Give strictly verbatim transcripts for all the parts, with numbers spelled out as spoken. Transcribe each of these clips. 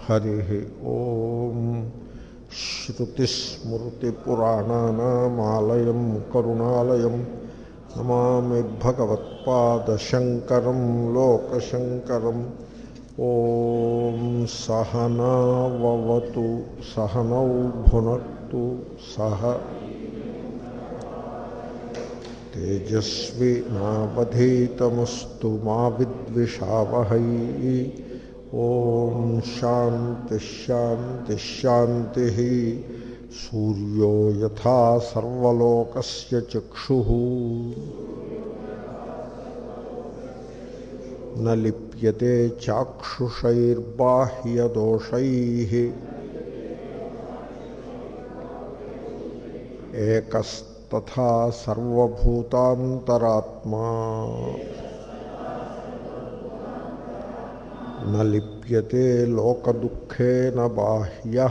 హరి ఓం. శ్రుతిస్మృతిపురాణానామాలయం కరుణాలయం నమామి భగవత్పాదశంకరం లోకశంకరం. ఓం సహనావవతు సహనౌ భునక్తు సహ తేజస్వి నావధీతమస్తు మా విద్విషావహై. ఓం శాంతి శాంతి శాంతి. సూర్యో యథా సర్వలోకస్య చక్షుః న లిప్యతే చాక్షుషైర్బాహ్యదోషైః. ఏకస్తథా సర్వభూతాంతరాత్మా న లిప్యతే లోకదుఃఖేన బాహ్యః.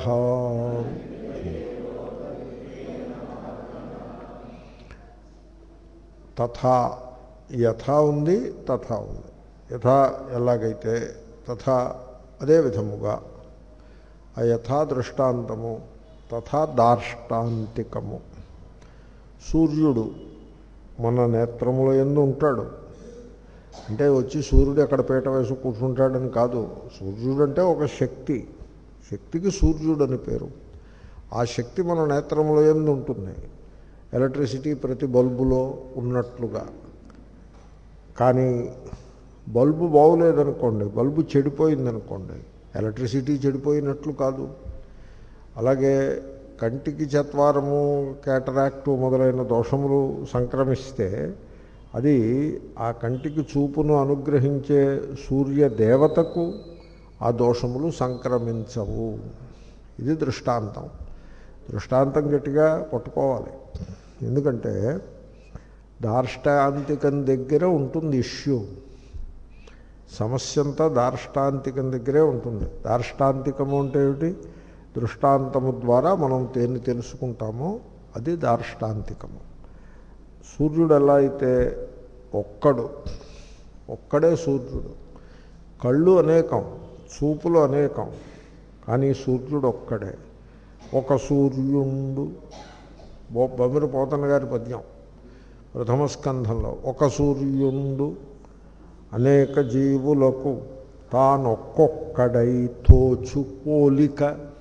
తథా యథా ఉంది, తథా ఉంది. యథా ఎలాగైతే తథా అదే విధముగా. ఆ యథా దృష్టాంతము, తథా దార్ష్టాంతికము. సూర్యుడు మన నేత్రముల యందు ఉంటాడు. అంటే వచ్చి సూర్యుడు ఎక్కడ పీట వేసి కూర్చుంటాడని కాదు. సూర్యుడు అంటే ఒక శక్తి. శక్తికి సూర్యుడు అని పేరు. ఆ శక్తి మన నేత్రముల యందు ఉంటుంది. ఎలక్ట్రిసిటీ ప్రతి బల్బులో ఉన్నట్లుగా. కానీ బల్బు బాగులేదనుకోండి, బల్బు చెడిపోయిందనుకోండి, ఎలక్ట్రిసిటీ చెడిపోయినట్లు కాదు. అలాగే కంటికి చత్వారము, క్యాటరాక్టు మొదలైన దోషములు సంక్రమిస్తే అది ఆ కంటికి చూపును అనుగ్రహించే సూర్య దేవతకు ఆ దోషములు సంక్రమించవు. ఇది దృష్టాంతం. దృష్టాంతం గట్టిగా పట్టుకోవాలి. ఎందుకంటే దార్ష్టాంతికం దగ్గర ఉంటుంది ఇష్యూ. సమస్య అంతా దార్ష్టాంతికం దగ్గరే ఉంటుంది. దార్ష్టాంతికము అంటే ఏమిటి? దృష్టాంతము ద్వారా మనం దేన్ని తెలుసుకుంటామో అది దార్ష్టాంతికము. సూర్యుడు ఎలా అయితే ఒక్కడు, ఒక్కడే సూర్యుడు. కళ్ళు అనేకం, చూపులు అనేకం, కానీ సూర్యుడు ఒక్కడే. ఒక సూర్యుండు. బొమ్మిరి పోతన గారి పద్యం ప్రథమ స్కంధంలో. ఒక సూర్యుండు అనేక జీవులకు తానొక్కొక్కడై తోచు పోలిక.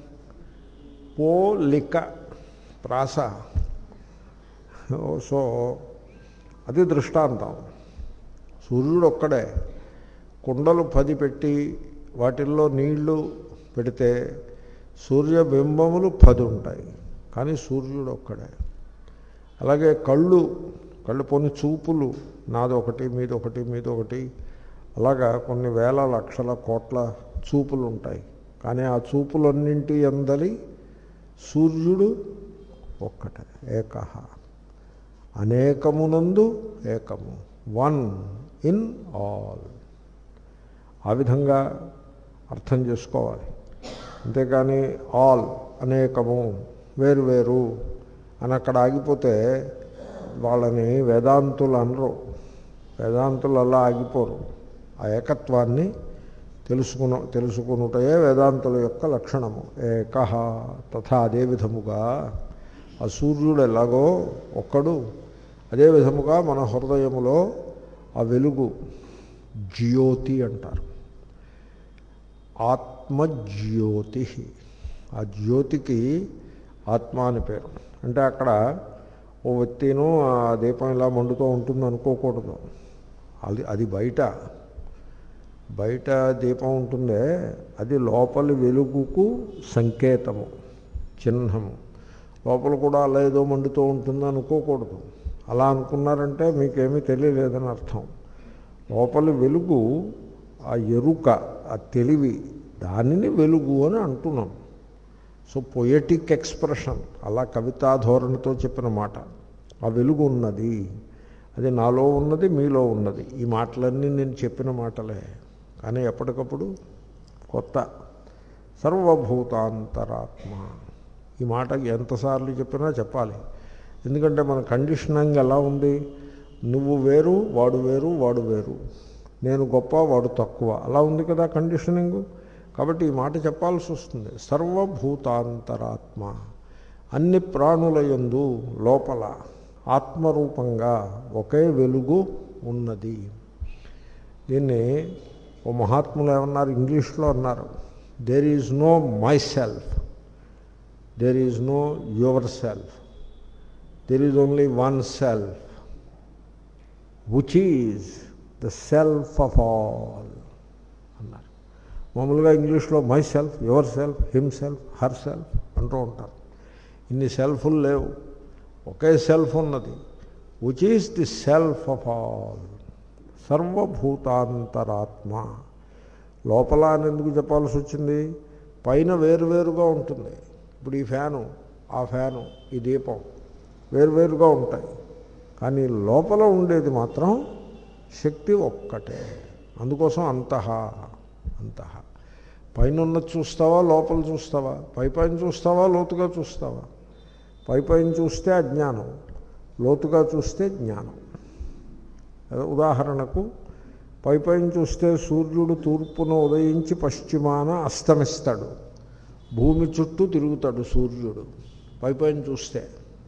పోలిక ప్రాస. సో అది దృష్టాంతం. సూర్యుడు ఒక్కడే. కుండలు పది పెట్టి వాటిల్లో నీళ్లు పెడితే సూర్యబింబములు పది ఉంటాయి, కానీ సూర్యుడు ఒక్కడే. అలాగే కళ్ళు, కళ్ళు పోని చూపులు, నాదొకటి మీదొకటి మీదొకటి, అలాగా కొన్ని వేల లక్షల కోట్ల చూపులు ఉంటాయి, కానీ ఆ చూపులన్నింటి అందరి సూర్యుడు ఒక్కటే. ఏకః అనేకమునందు ఏకము. One in all. ఆ విధంగా అర్థం చేసుకోవాలి. అంతేకాని ఆల్ అనేకము వేరువేరు అని అక్కడ ఆగిపోతే వాళ్ళని వేదాంతులు అనరు. వేదాంతులు అలా ఆగిపోరు. ఆ ఏకత్వాన్ని తెలుసుకున్న తెలుసుకునుటయే వేదాంతుల యొక్క లక్షణము. ఏకః తథా. అదే విధముగా ఆ సూర్యుడు ఎలాగో ఒక్కడు, అదే విధముగా మన హృదయములో ఆ వెలుగు జ్యోతి అంటారు. ఆత్మజ్యోతి. ఆ జ్యోతికి ఆత్మ అని పేరు. అంటే అక్కడ ఓ వ్యక్తిను ఆ దీపం ఇలా మండుతూ ఉంటుంది అనుకోకూడదు. అది అది బయట బయట దీపం ఉంటుందే, అది లోపలి వెలుగుకు సంకేతము, చిహ్నము. లోపల కూడా అలా ఏదో మండుతూ ఉంటుంది అనుకోకూడదు. అలా అనుకున్నారంటే మీకేమీ తెలియలేదని అర్థం. లోపలి వెలుగు, ఆ ఎరుక, ఆ తెలివి, దానిని వెలుగు అని అంటున్నాం. సో పొయటిక్ ఎక్స్ప్రెషన్, అలా కవితా ధోరణితో చెప్పిన మాట. ఆ వెలుగు ఉన్నది, అది నాలో ఉన్నది, మీలో ఉన్నది. ఈ మాటలన్నీ నేను చెప్పిన మాటలే, కానీ ఎప్పటికప్పుడు కొత్త. సర్వభూతాంతరాత్మ. ఈ మాట ఎంతసార్లు చెప్పినా చెప్పాలి. ఎందుకంటే మన కండిషనింగ్ ఎలా ఉంది? నువ్వు వేరు, వాడు వేరు, వాడు వేరు, నేను గొప్ప, వాడు తక్కువ, అలా ఉంది కదా కండిషనింగ్. కాబట్టి ఈ మాట చెప్పాల్సి వస్తుంది. సర్వభూతాంతరాత్మ, అన్ని ప్రాణుల యందు లోపల ఆత్మరూపంగా ఒకే వెలుగు ఉన్నది. దీన్ని ఓ మహాత్ములు ఏమన్నారు, ఇంగ్లీష్లో అన్నారు, there is no myself, there is no yourself, there is only one self which is the self of all అన్నారు. మామూలుగా ఇంగ్లీష్లో myself, yourself, himself, herself అంటూ ఉంటారు. ఇన్ని సెల్ఫ్లు లేవు, ఒకే సెల్ఫ్ ఉన్నది, which is the self of all. సర్వభూతాంతరాత్మ. లోపల అని ఎందుకు చెప్పాల్సి వచ్చింది? పైన వేరువేరుగా ఉంటుంది. ఇప్పుడు ఈ ఫ్యాను, ఆ ఫ్యాను, ఈ దీపం వేరువేరుగా ఉంటాయి, కానీ లోపల ఉండేది మాత్రం శక్తి ఒక్కటే. అందుకోసం అంతః అంతః. పైన ఉన్నది చూస్తావా, లోపల చూస్తావా? పై పైన చూస్తావా, లోతుగా చూస్తావా? పై పైన చూస్తే అజ్ఞానం, లోతుగా చూస్తే జ్ఞానం. ఉదాహరణకు పై పైన చూస్తే సూర్యుడు తూర్పున ఉదయించి పశ్చిమాన అస్తమిస్తాడు, భూమి చుట్టూ తిరుగుతాడు సూర్యుడు పై పైన చూస్తే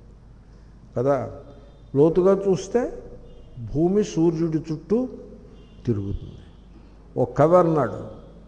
కదా. లోతుగా చూస్తే భూమి సూర్యుడి చుట్టూ తిరుగుతుంది. ఒక కవి అన్నాడు,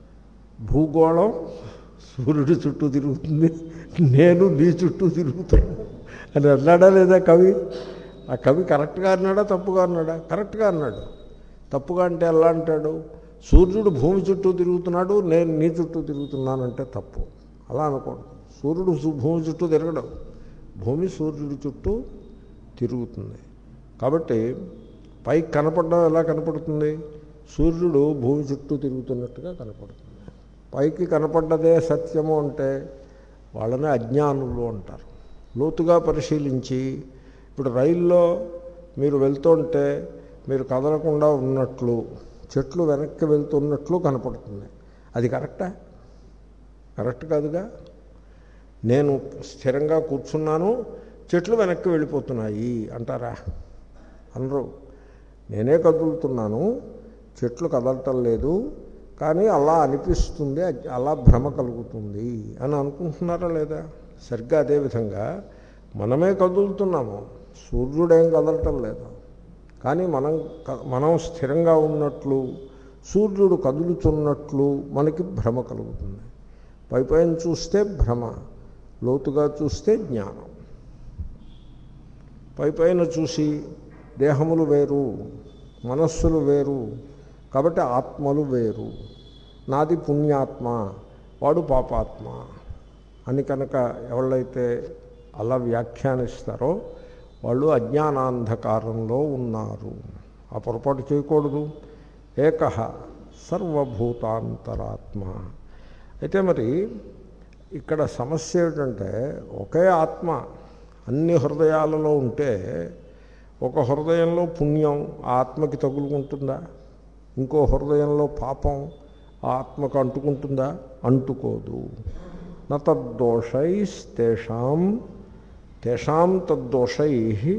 భూగోళం సూర్యుడి చుట్టూ తిరుగుతుంది, నేను నీ చుట్టూ తిరుగుతాను అని అన్నాడా లేదా కవి? ఆ కవి కరెక్ట్గా అన్నాడా, తప్పుగా అన్నాడా? కరెక్ట్గా అన్నాడు. తప్పుగా అంటే ఎలా అంటాడు? సూర్యుడు భూమి చుట్టూ తిరుగుతున్నాడు, నేను నీ చుట్టూ తిరుగుతున్నానంటే తప్పు. అలా అనకూడదు. సూర్యుడు భూమి చుట్టూ తిరగడం, భూమి సూర్యుడి చుట్టూ తిరుగుతుంది. కాబట్టి పైకి కనపడడం ఎలా కనపడుతుంది? సూర్యుడు భూమి చుట్టూ తిరుగుతున్నట్టుగా కనపడుతుంది. పైకి కనపడ్డదే సత్యము అంటే వాళ్ళని అజ్ఞానులు అంటారు. లోతుగా పరిశీలించి, ఇప్పుడు రైల్లో మీరు వెళ్తుంటే మీరు కదలకుండా ఉన్నట్లు, చెట్లు వెనక్కి వెళ్తున్నట్లు కనపడుతుంది. అది కరెక్టా? కరెక్ట్ కాదుగా. నేను స్థిరంగా కూర్చున్నాను, చెట్లు వెనక్కి వెళ్ళిపోతున్నాయి అంటారా? అనరు. నేనే కదులుతున్నాను, చెట్లు కదలటం లేదు, కానీ అలా అనిపిస్తుంది, అలా భ్రమ కలుగుతుంది అని అనుకుంటున్నారా లేదా? సరిగ్గా అదేవిధంగా మనమే కదులుతున్నాము, సూర్యుడేం కదలటం లేదు, కానీ మనం మనం స్థిరంగా ఉన్నట్లు, సూర్యుడు కదులుతున్నట్లు మనకి భ్రమ కలుగుతుంది. పై పైన చూస్తే భ్రమ, లోతుగా చూస్తే జ్ఞానం. పై పైన చూసి దేహములు వేరు, మనస్సులు వేరు, కాబట్టి ఆత్మలు వేరు. నాది పుణ్యాత్మ, వాడు పాపాత్మ అని కనుక ఎవళ్ళైతే అలా వ్యాఖ్యానిస్తారో వాళ్ళు అజ్ఞానాంధకారంలో ఉన్నారు. ఆ పొరపాటు చేయకూడదు. ఏకః సర్వభూతాంతరాత్మ. అయితే మరి ఇక్కడ సమస్య ఏమిటంటే, ఒకే ఆత్మ అన్ని హృదయాలలో ఉంటే ఒక హృదయంలో పుణ్యం ఆ ఆత్మకి తగులుకుంటుందా? ఇంకో హృదయంలో పాపం ఆ ఆత్మకు అంటుకుంటుందా? అంటుకోదు. న తద్దోషైస్తేషాం తేషాం తద్దోషై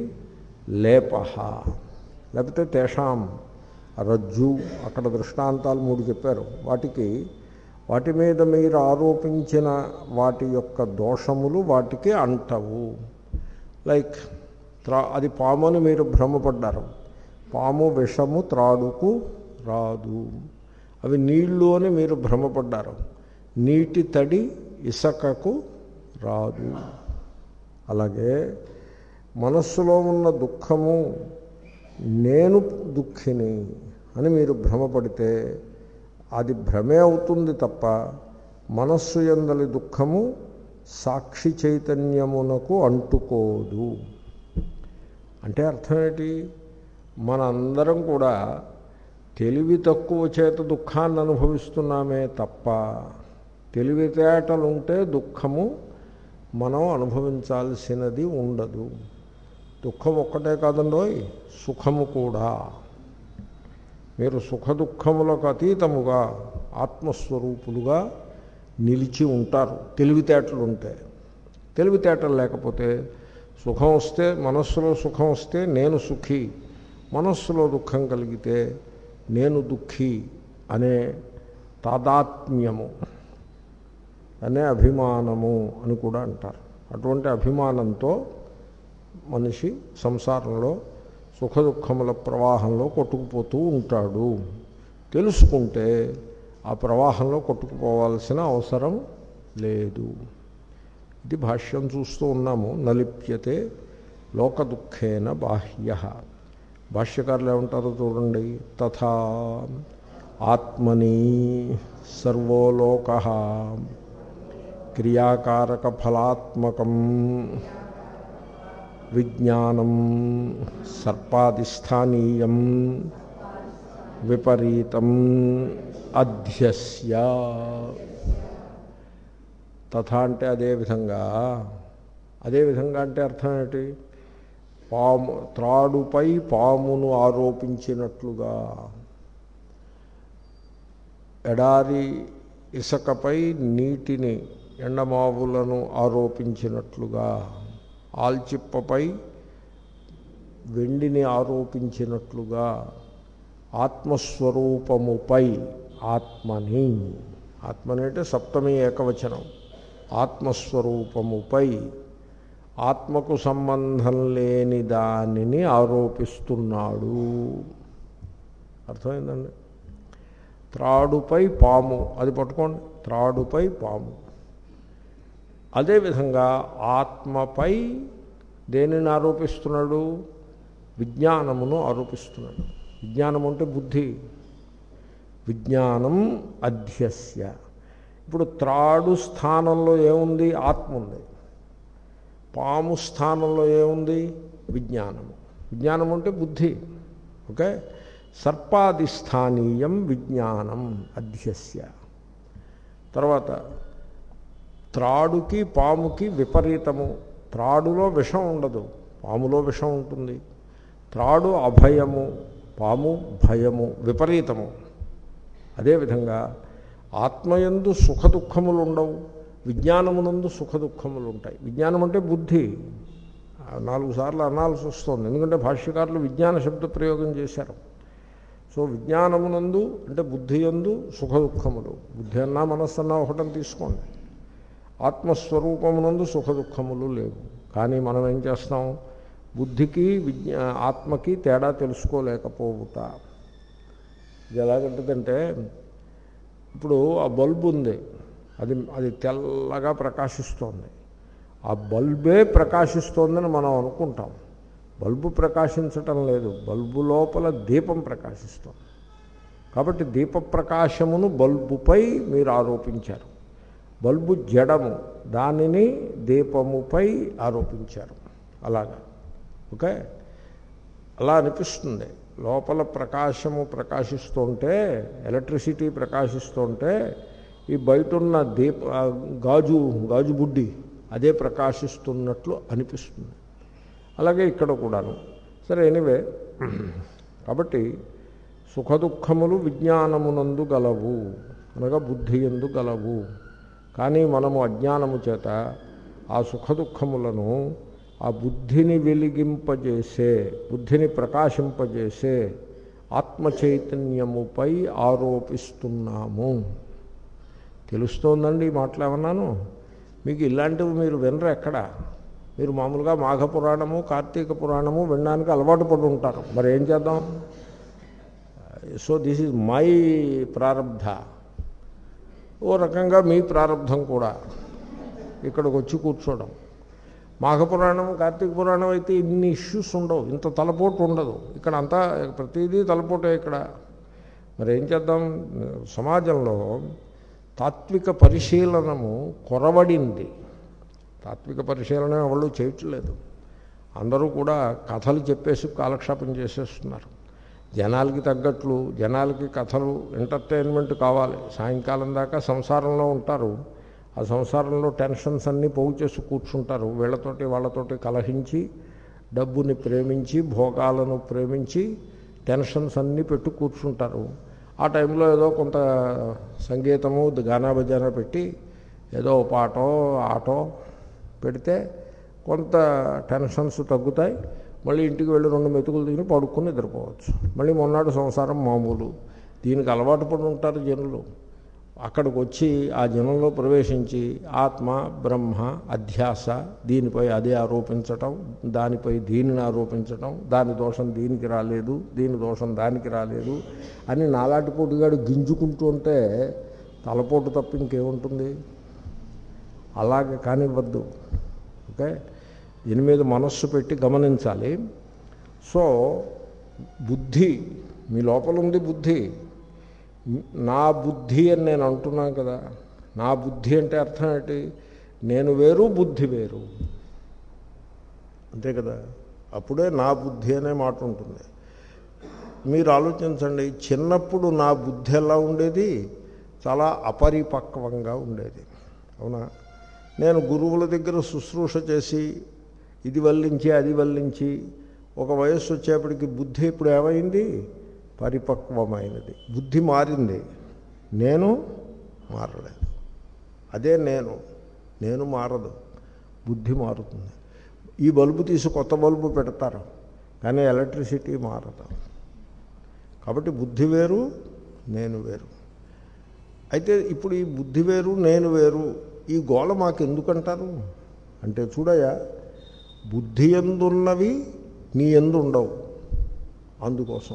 లేపః. లేకపోతే తేషాం, రజ్జు, అక్కడ దృష్టాంతాలు మూడు చెప్పారు. వాటికి వాటి మీద మీరు ఆరోపించిన వాటి యొక్క దోషములు వాటికి అంటవు. లైక్ త్రా అది పాము అని మీరు భ్రమపడ్డారు, పాము విషము త్రాడుకు రాదు. అవి నీళ్ళు అని మీరు భ్రమపడ్డారు, నీటి తడి ఇసకకు రాదు. అలాగే మనస్సులో ఉన్న దుఃఖము నేను దుఃఖిని అని మీరు భ్రమపడితే అది భ్రమే అవుతుంది తప్ప మనస్సు యందలి దుఃఖము సాక్షి చైతన్యమునకు అంటుకోదు. అంటే అర్థం ఏంటి? మనందరం కూడా తెలివి తక్కువ చేత దుఃఖాన్ని అనుభవిస్తున్నామే తప్ప తెలివితేటలుంటే దుఃఖము మనం అనుభవించాల్సినది ఉండదు. దుఃఖం ఒక్కటే కాదండోయ్, సుఖము కూడా. మీరు సుఖ దుఃఖములకు అతీతముగా ఆత్మస్వరూపులుగా నిలిచి ఉంటారు తెలివితేటలు ఉంటే. తెలివితేటలు లేకపోతే సుఖం వస్తే, మనస్సులో సుఖం వస్తే నేను సుఖీ, మనస్సులో దుఃఖం కలిగితే నేను దుఃఖీ అనే తాదాత్మ్యము, అనే అభిమానము అని కూడా అంటారు. అటువంటి అభిమానంతో మనిషి సంసారంలో సుఖదుఖముల ప్రవాహంలో కొట్టుకుపోతూ ఉంటాడు. తెలుసుకుంటే ఆ ప్రవాహంలో కొట్టుకుపోవాల్సిన అవసరం లేదు. ఇది భాష్యం చూస్తూ ఉన్నాము. నలిప్యతే లోక దుఃఖేన బాహ్య. భాష్యకారులు ఏమంటారో చూడండి. తథా ఆత్మని సర్వో లోకః క్రియాకారక ఫలాత్మకం విజ్ఞానం సర్పాదిస్థానీయం విపరీతం అధ్యస్య. తథా అంటే అదేవిధంగా, అదేవిధంగా అంటే అర్థం ఏంటి? పాము త్రాడుపై పామును ఆరోపించినట్లుగా, ఎడారి ఇసుకపై నీటిని ఎండమావులను ఆరోపించినట్లుగా, ఆల్చిప్పపై వెండిని ఆరోపించినట్లుగా, ఆత్మస్వరూపముపై ఆత్మని, ఆత్మని అంటే సప్తమి ఏకవచనం, ఆత్మస్వరూపముపై ఆత్మకు సంబంధం లేని దానిని ఆరోపిస్తున్నాడు. అర్థమైందండి? త్రాడుపై పాము, అది పట్టుకోండి, త్రాడుపై పాము. అదేవిధంగా ఆత్మపై దేనిని ఆరోపిస్తున్నాడు? విజ్ఞానమును ఆరోపిస్తున్నాడు. విజ్ఞానం అంటే బుద్ధి. విజ్ఞానం అధ్యస్య. ఇప్పుడు త్రాడు స్థానంలో ఏముంది? ఆత్మ ఉంది. పాము స్థానంలో ఏముంది? విజ్ఞానము. విజ్ఞానం అంటే బుద్ధి. ఓకే. సర్పాదిస్థానీయం విజ్ఞానం అధ్యస్య. తర్వాత త్రాడుకి పాముకి విపరీతము. త్రాడులో విషం ఉండదు, పాములో విషం ఉంటుంది. త్రాడు అభయము, పాము భయము, విపరీతము. అదేవిధంగా ఆత్మయందు సుఖదుఖములు ఉండవు, విజ్ఞానమునందు సుఖదుఖములు ఉంటాయి. విజ్ఞానం అంటే బుద్ధి. నాలుగు సార్లు అనాల్సి వస్తుంది, ఎందుకంటే భాష్యకారులు విజ్ఞాన శబ్ద ప్రయోగం చేశారు. సో విజ్ఞానమునందు అంటే బుద్ధి యందు సుఖదుఖములు. బుద్ధి అన్నా మనస్సు అన్నా ఒకటని తీసుకోండి. ఆత్మస్వరూపమునందు సుఖదుఖములు లేవు. కానీ మనం ఏం చేస్తాం? బుద్ధికి విజ్ఞా ఆత్మకి తేడా తెలుసుకోలేకపోవుట. ఇది ఎలాగంటుందంటే, ఇప్పుడు ఆ బల్బు ఉంది, అది అది తెల్లగా ప్రకాశిస్తోంది. ఆ బల్బే ప్రకాశిస్తోందని మనం అనుకుంటాం. బల్బు ప్రకాశించటం లేదు, బల్బు లోపల దీపం ప్రకాశిస్తోంది. కాబట్టి దీప ప్రకాశమును బల్బుపై మీరు ఆరోపించారు. బల్బు జడము, దానిని దీపముపై ఆరోపించారు. అలాగా. ఓకే. అలా అనిపిస్తుంది. లోపల ప్రకాశము ప్రకాశిస్తుంటే, ఎలక్ట్రిసిటీ ప్రకాశిస్తుంటే, ఈ బయటున్న దీప గాజు గాజు బుడ్డి అదే ప్రకాశిస్తున్నట్లు అనిపిస్తుంది. అలాగే ఇక్కడ కూడాను. సరే, ఎనివే, కాబట్టి సుఖదుఖములు విజ్ఞానమునందు గలవు, అనగా బుద్ధి యందు గలవు. కానీ మనము అజ్ఞానము చేత ఆ సుఖదుఖములను ఆ బుద్ధిని వెలిగింపజేసే, బుద్ధిని ప్రకాశింపజేసే ఆత్మచైతన్యముపై ఆరోపిస్తున్నాము. తెలుస్తోందండి ఈ మాటలు ఏమన్నాను? మీకు ఇలాంటివి మీరు వినరు ఎక్కడ. మీరు మామూలుగా మాఘ పురాణము, కార్తీక పురాణము వినడానికి అలవాటు పడి ఉంటారు. మరి ఏం చేద్దాం? సో దిస్ ఈజ్ మై ప్రారబ్ధ. ఓ రకంగా మీ ప్రారబ్ధం కూడా ఇక్కడికి వచ్చి కూర్చోవడం. మాఘపురాణం, కార్తీక పురాణం అయితే ఇన్ని ఇష్యూస్ ఉండవు, ఇంత తలపోటు ఉండదు. ఇక్కడ అంతా ప్రతిదీ తలపోటే ఇక్కడ. మరి ఏం చేద్దాం? సమాజంలో తాత్విక పరిశీలనము కొరవడింది. తాత్విక పరిశీలన ఎవరు చేయట్లేదు. అందరూ కూడా కథలు చెప్పేసి కాలక్షేపం చేసేస్తున్నారు. జనాలకి తగ్గట్లు, జనాలకి కథలు, ఎంటర్టైన్మెంట్ కావాలి. సాయంకాలం దాకా సంసారంలో ఉంటారు. ఆ సంసారంలో టెన్షన్స్ అన్నీ పోగు చేసి కూర్చుంటారు. వీళ్ళతోటి వాళ్ళతోటి కలహించి, డబ్బుని ప్రేమించి, భోగాలను ప్రేమించి, టెన్షన్స్ అన్నీ పెట్టు కూర్చుంటారు. ఆ టైంలో ఏదో కొంత సంగీతము, గానా బజానా పెట్టి ఏదో పాటో ఆటో పెడితే కొంత టెన్షన్స్ తగ్గుతాయి. మళ్ళీ ఇంటికి వెళ్ళి రెండు మెతుకులు తిని పడుకుని నిద్రపోవచ్చు. మళ్ళీ మొన్నటి సంసారం మామూలు. దీనికి అలవాటు పడి ఉంటారు జనులు. అక్కడికి వచ్చి ఆ జనంలో ప్రవేశించి ఆత్మ బ్రహ్మ అధ్యాస దీనిపై అదే ఆరోపించటం, దానిపై దీనిని ఆరోపించటం, దాని దోషం దీనికి రాలేదు, దీని దోషం దానికి రాలేదు అని నాలాటి పోటుగాడు గింజుకుంటూ ఉంటే తలపోటు తప్ప ఇంకేముంటుంది. అలాగే కానివ్వద్దు. ఓకే, దీని మీద మనస్సు పెట్టి గమనించాలి. సో బుద్ధి మీ లోపల ఉంది. బుద్ధి నా బుద్ధి అని నేను అంటున్నాను కదా. నా బుద్ధి అంటే అర్థం ఏంటి? నేను వేరు, బుద్ధి వేరు, అంతే కదా. అప్పుడే నా బుద్ధి అనే మాట ఉంటుంది. మీరు ఆలోచించండి, చిన్నప్పుడు నా బుద్ధి ఎలా ఉండేది? చాలా అపరిపక్వంగా ఉండేది, అవునా? నేను గురువుల దగ్గర శుశ్రూష చేసి ఇది వల్లించి అది వల్లించి ఒక వయస్సు వచ్చేప్పటికి బుద్ధి ఇప్పుడు ఏమైంది? పరిపక్వమైనది. బుద్ధి మారింది, నేను మారలేదు. అదే నేను నేను మారదు, బుద్ధి మారుతుంది. ఈ బల్బు తీసి కొత్త బల్బు పెడతారు కానీ ఎలక్ట్రిసిటీ మారదు. కాబట్టి బుద్ధి వేరు, నేను వేరు. అయితే ఇప్పుడు ఈ బుద్ధి వేరు, నేను వేరు, ఈ గోళ మాకు ఎందుకంటారు అంటే, చూడయా, బుద్ధి ఎందున్నవి నీ ఎందు ఉండవు, అందుకోసం.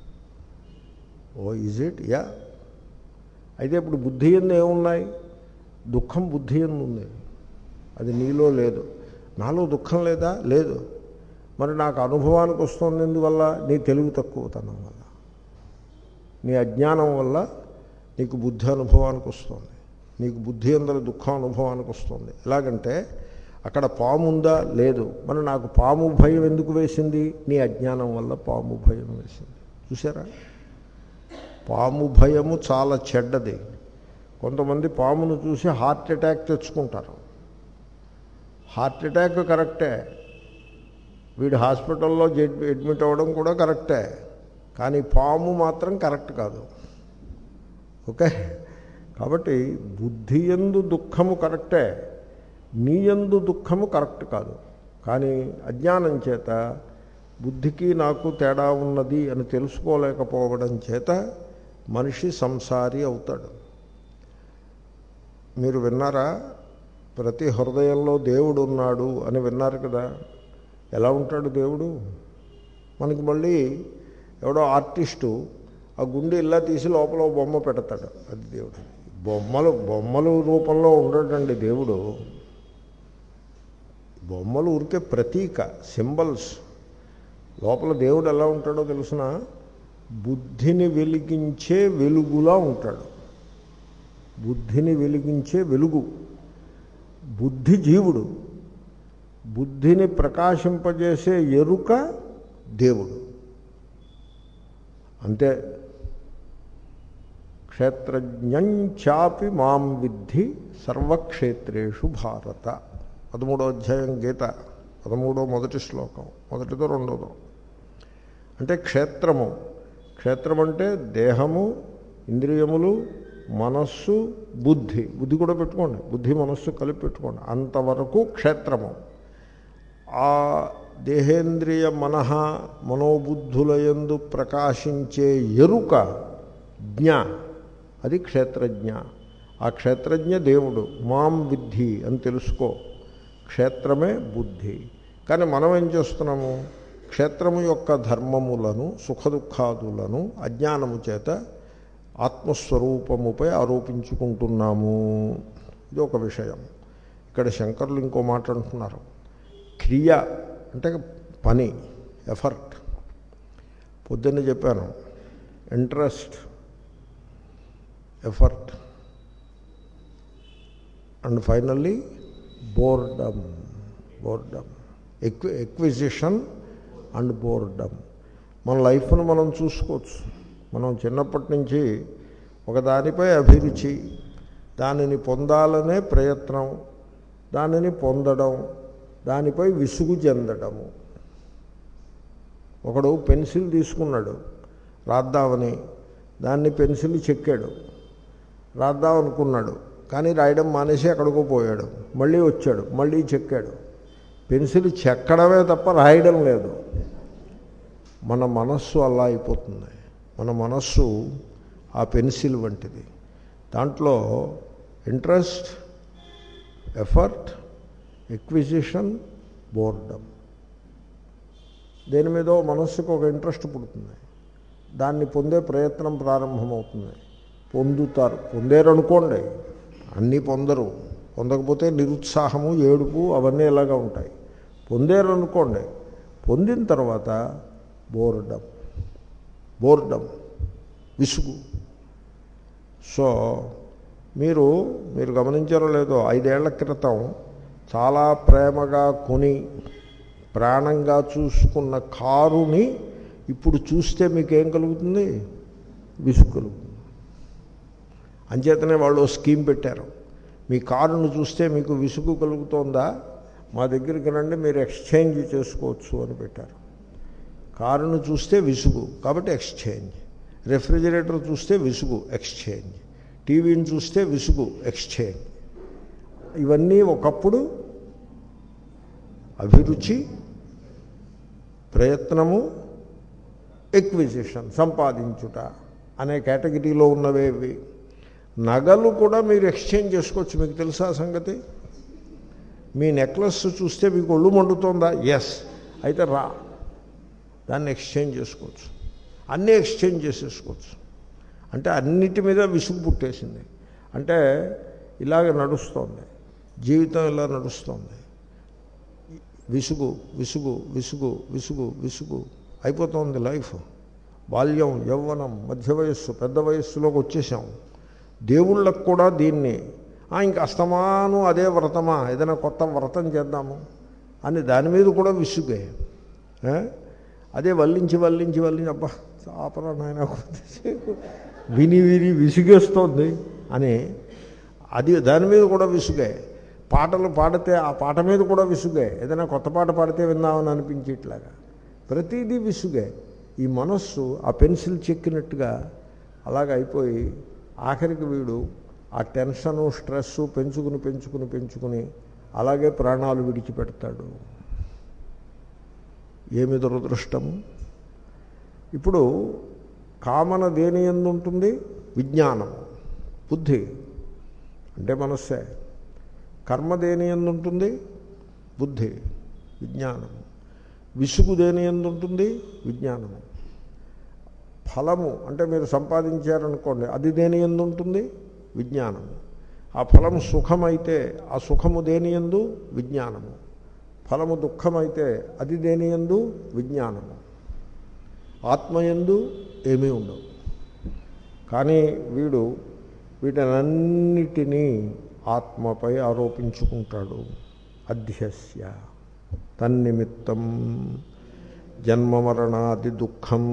Oh is it? యా. అయితే ఇప్పుడు బుద్ధి ఎందు ఏమున్నాయి? దుఃఖం బుద్ధి ఎందు ఉంది, అది నీలో లేదు. నాలో దుఃఖం లేదా? లేదు. మరి నాకు అనుభవానికి వస్తుంది ఎందువల్ల? నీ తెలివి తక్కువతనం వల్ల, నీ అజ్ఞానం వల్ల నీకు బుద్ధి అనుభవానికి వస్తుంది. నీకు బుద్ధి అందరి దుఃఖం అనుభవానికి వస్తుంది. ఎలాగంటే అక్కడ పాము ఉందా? లేదు. మరి నాకు పాము భయం ఎందుకు వేసింది? నీ అజ్ఞానం వల్ల పాము భయం వేసింది. చూసారా? పాము భయము చాలా చెడ్డది. కొంతమంది పామును చూసి హార్ట్ అటాక్ తెచ్చుకుంటారు. హార్ట్ అటాక్ కరెక్టే, వీడు హాస్పిటల్లో అడ్మిట్ అవ్వడం కూడా కరెక్టే, కానీ పాము మాత్రం కరెక్ట్ కాదు. ఓకే, కాబట్టి బుద్ధి యందు దుఃఖము కరెక్టే, నీ యందు దుఃఖము కరెక్ట్ కాదు. కానీ అజ్ఞానం చేత బుద్ధికి నాకు తేడా ఉన్నది అని తెలుసుకోలేకపోవడం చేత మనిషి సంసారి అవుతాడు. మీరు విన్నారా? ప్రతి హృదయంలో దేవుడు ఉన్నాడు అని విన్నారు కదా. ఎలా ఉంటాడు దేవుడు? మనకి మళ్ళీ ఎవడో ఆర్టిస్టు ఆ గుండె ఇలా తీసి లోపల బొమ్మ పెడతాడు, అది దేవుడు. బొమ్మలు బొమ్మలు రూపంలో ఉండడండి దేవుడు. బొమ్మలు ఊరికే ప్రతీక, సింబల్స్. లోపల దేవుడు ఎలా ఉంటాడో తెలుసిన? బుద్ధిని వెలిగించే వెలుగులా ఉంటాడు. బుద్ధిని వెలిగించే వెలుగు. బుద్ధి జీవుడు, బుద్ధిని ప్రకాశింపజేసే ఎరుక దేవుడు. అంతే. క్షేత్రజ్ఞంచాపి మాం విద్ధి సర్వక్షేత్రేషు భారత. పదమూడో అధ్యాయం గీత, పదమూడో మొదటి శ్లోకం, మొదటిదో రెండోదో. అంటే క్షేత్రము, క్షేత్రం అంటే దేహము, ఇంద్రియములు, మనస్సు, బుద్ధి. బుద్ధి కూడా పెట్టుకోండి, బుద్ధి మనస్సు కలిపి పెట్టుకోండి. అంతవరకు క్షేత్రము. ఆ దేహేంద్రియ మనః మనోబుద్ధులయందు ప్రకాశించే ఎరుక జ్ఞ, అది క్షేత్రజ్ఞ. ఆ క్షేత్రజ్ఞ దేవుడు. మాం విద్ధి అని తెలుసుకో. క్షేత్రమే బుద్ధి. కానీ మనం ఏం చేస్తున్నాము? క్షేత్రము యొక్క ధర్మములను, సుఖదుఖాదులను అజ్ఞానము చేత ఆత్మస్వరూపముపై ఆరోపించుకుంటున్నాము. ఇది ఒక విషయం. ఇక్కడ శంకరులు ఇంకో మాట అంటున్నారు. క్రియ అంటే పని, ఎఫర్ట్. పొద్దున్న చెప్పాను, interest, effort and finally boredom. Boredom, ఎక్వి ఎక్విజిషన్ అండ్ బోర్డమ్. మన లైఫ్ను మనం చూసుకోవచ్చు. మనం చిన్నప్పటి నుంచి ఒకదానిపై అభిరుచి, దానిని పొందాలనే ప్రయత్నం, దానిని పొందడం, దానిపై విసుగు చెందడము. ఒకడు పెన్సిల్ తీసుకున్నాడు రాద్దామని, దాన్ని పెన్సిల్ చెక్కాడు. రాద్దామనుకున్నాడు కానీ రాయడం మానేసి ఎక్కడికో పోయాడు. మళ్ళీ వచ్చాడు, మళ్ళీ చెక్కాడు. పెన్సిల్ చెక్కడమే తప్ప రాయడం లేదు. మన మనస్సు అలా అయిపోతుంది. మన మనస్సు ఆ పెన్సిల్ వంటిది. దాంట్లో ఇంట్రెస్ట్, ఎఫర్ట్, ఎక్విజిషన్, బోర్డమ్. దేని మీదో మనస్సుకు ఒక ఇంట్రెస్ట్ పుడుతుంది, దాన్ని పొందే ప్రయత్నం ప్రారంభమవుతుంది, పొందుతారు. పొందేరనుకోండి, అన్నీ పొందరు, పొందకపోతే నిరుత్సాహము, ఏడుపు అవన్నీ ఇలాగా ఉంటాయి. పొందేరనుకోండి, పొందిన తర్వాత బోర్డమ్, బోర్డమ్ విసుగు. సో మీరు మీరు గమనించారో లేదో, ఐదేళ్ల క్రితం చాలా ప్రేమగా కొని ప్రాణంగా చూసుకున్న కారుని ఇప్పుడు చూస్తే మీకేం కలుగుతుంది? విసుగు కలుగుతుంది. అంచేతనే వాళ్ళు స్కీమ్ పెట్టారు, మీ కారును చూస్తే మీకు విసుగు కలుగుతోందా, మా దగ్గరికి రండి, మీరు ఎక్స్చేంజ్ చేసుకోవచ్చు అని పెట్టారు. కారును చూస్తే విసుగు కాబట్టి ఎక్స్చేంజ్, రెఫ్రిజిరేటర్ చూస్తే విసుగు ఎక్స్చేంజ్, టీవీని చూస్తే విసుగు ఎక్స్చేంజ్. ఇవన్నీ ఒకప్పుడు అభిరుచి, ప్రయత్నము, ఎక్విజిషన్ సంపాదించుట అనే కేటగిరీలో ఉన్నవేవి. నగలు కూడా మీరు ఎక్స్చేంజ్ చేసుకోవచ్చు. మీకు తెలుసా సంగతి? మీ నెక్లెస్ చూస్తే మీకు ఒళ్ళు మండుతోందా? ఎస్, అయితే రా, దాన్ని ఎక్స్చేంజ్ చేసుకోవచ్చు. అన్నీ ఎక్స్చేంజ్ చేసేసుకోవచ్చు. అంటే అన్నిటి మీద విసుగు పుట్టేసింది. అంటే ఇలాగ నడుస్తోంది జీవితం, ఇలా నడుస్తోంది. విసుగు విసుగు విసుగు విసుగు విసుగు అయిపోతుంది లైఫ్. బాల్యం, యవ్వనం, మధ్య వయస్సు, పెద్ద వయస్సులోకి వచ్చేసాం. దేవుళ్ళకు కూడా దీన్ని ఇంక అస్తమానం అదే వ్రతమా, ఏదైనా కొత్త వ్రతం చేద్దాము అని దాని మీద కూడా విసుగే. అదే వల్లించి వల్లించి వల్లించి అబ్బా ఆపరా నాయన విని విని విసుగేస్తోంది అని అది దాని మీద కూడా విసుగే. పాటలు పాడితే ఆ పాట మీద కూడా విసుగే. ఏదైనా కొత్త పాట పాడితే విందామని అనిపించేట్లాగా ప్రతిదీ విసుగే. ఈ మనస్సు ఆ పెన్సిల్ చెక్కినట్టుగా అలాగ అయిపోయి ఆఖరికి వీడు ఆ టెన్షను, స్ట్రెస్సు పెంచుకుని పెంచుకుని పెంచుకుని అలాగే ప్రాణాలు విడిచిపెడతాడు. ఏమి దురదృష్టము. ఇప్పుడు కామన దేని యందు ఉంటుంది? విజ్ఞానము, బుద్ధి అంటే మనస్సే. కర్మ దేని యందు ఉంటుంది? బుద్ధి, విజ్ఞానము. విసుగు దేని యందు ఉంటుంది? విజ్ఞానము. ఫలము అంటే మీరు సంపాదించారనుకోండి, అది దేని యందు ఉంటుంది? విజ్ఞానము. ఆ ఫలము సుఖమైతే ఆ సుఖము దేని యందు? విజ్ఞానము. ఫలము దుఃఖమైతే అది దేని యందు? విజ్ఞానము. ఆత్మయందు ఏమీ ఉండవు. కానీ వీడు వీటన్నిటినీ ఆత్మపై ఆరోపించుకుంటాడు. అధ్యస్య తన్నిమిత్తం జన్మమరణాది దుఃఖం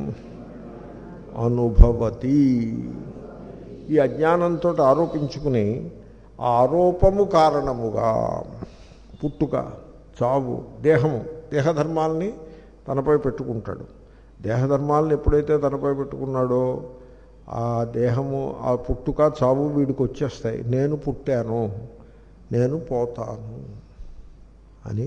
అనుభవతి. ఈ అజ్ఞానంతో ఆరోపించుకుని ఆ ఆరోపము కారణముగా పుట్టుక, చావు, దేహము, దేహధర్మాల్ని తనపై పెట్టుకుంటాడు. దేహధర్మాలను ఎప్పుడైతే తనపై పెట్టుకున్నాడో ఆ దేహము, ఆ పుట్టుక, చావు వీడికి వచ్చేస్తాయి. నేను పుట్టాను, నేను పోతాను అని.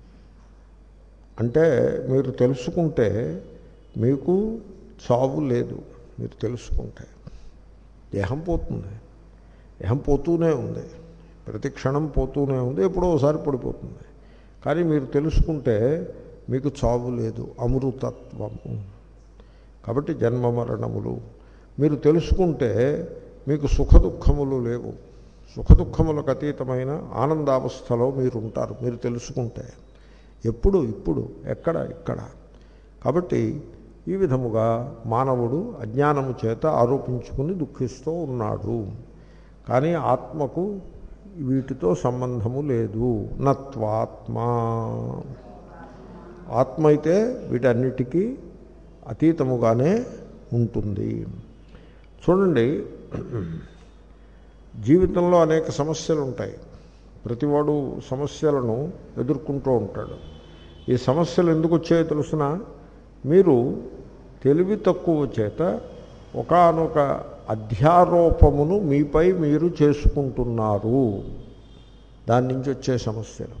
అంటే మీరు తెలుసుకుంటే మీకు చావు లేదు. మీరు తెలుసుకుంటే దేహం పోతుంది, దేహం పోతూనే ఉంది, ప్రతి క్షణం పోతూనే ఉంది, ఎప్పుడో ఒకసారి పడిపోతుంది. కానీ మీరు తెలుసుకుంటే మీకు చావు లేదు, అమృతత్వము. కాబట్టి జన్మ మరణములు మీరు తెలుసుకుంటే మీకు సుఖదుఖములు లేవు. సుఖదుఖములకు అతీతమైన ఆనందావస్థలో మీరు ఉంటారు మీరు తెలుసుకుంటే. ఎప్పుడు? ఇప్పుడు. ఎక్కడ? ఇక్కడ. కాబట్టి ఈ విధముగా మానవుడు అజ్ఞానము చేత ఆరోపించుకుని దుఃఖిస్తూ ఉన్నాడు. కానీ ఆత్మకు వీటితో సంబంధము లేదు. నత్వాత్మా, ఆత్మ అయితే వీటన్నిటికీ అతీతముగానే ఉంటుంది. చూడండి, జీవితంలో అనేక సమస్యలు ఉంటాయి. ప్రతివాడు సమస్యలను ఎదుర్కొంటూ ఉంటాడు. ఈ సమస్యలు ఎందుకు వచ్చాయో తెలుసిన, మీరు తెలివి తక్కువ చేత ఒకానొక అధ్యారోపమును మీపై మీరు చేసుకుంటున్నారు. దాని నుంచి వచ్చే సమస్యలు.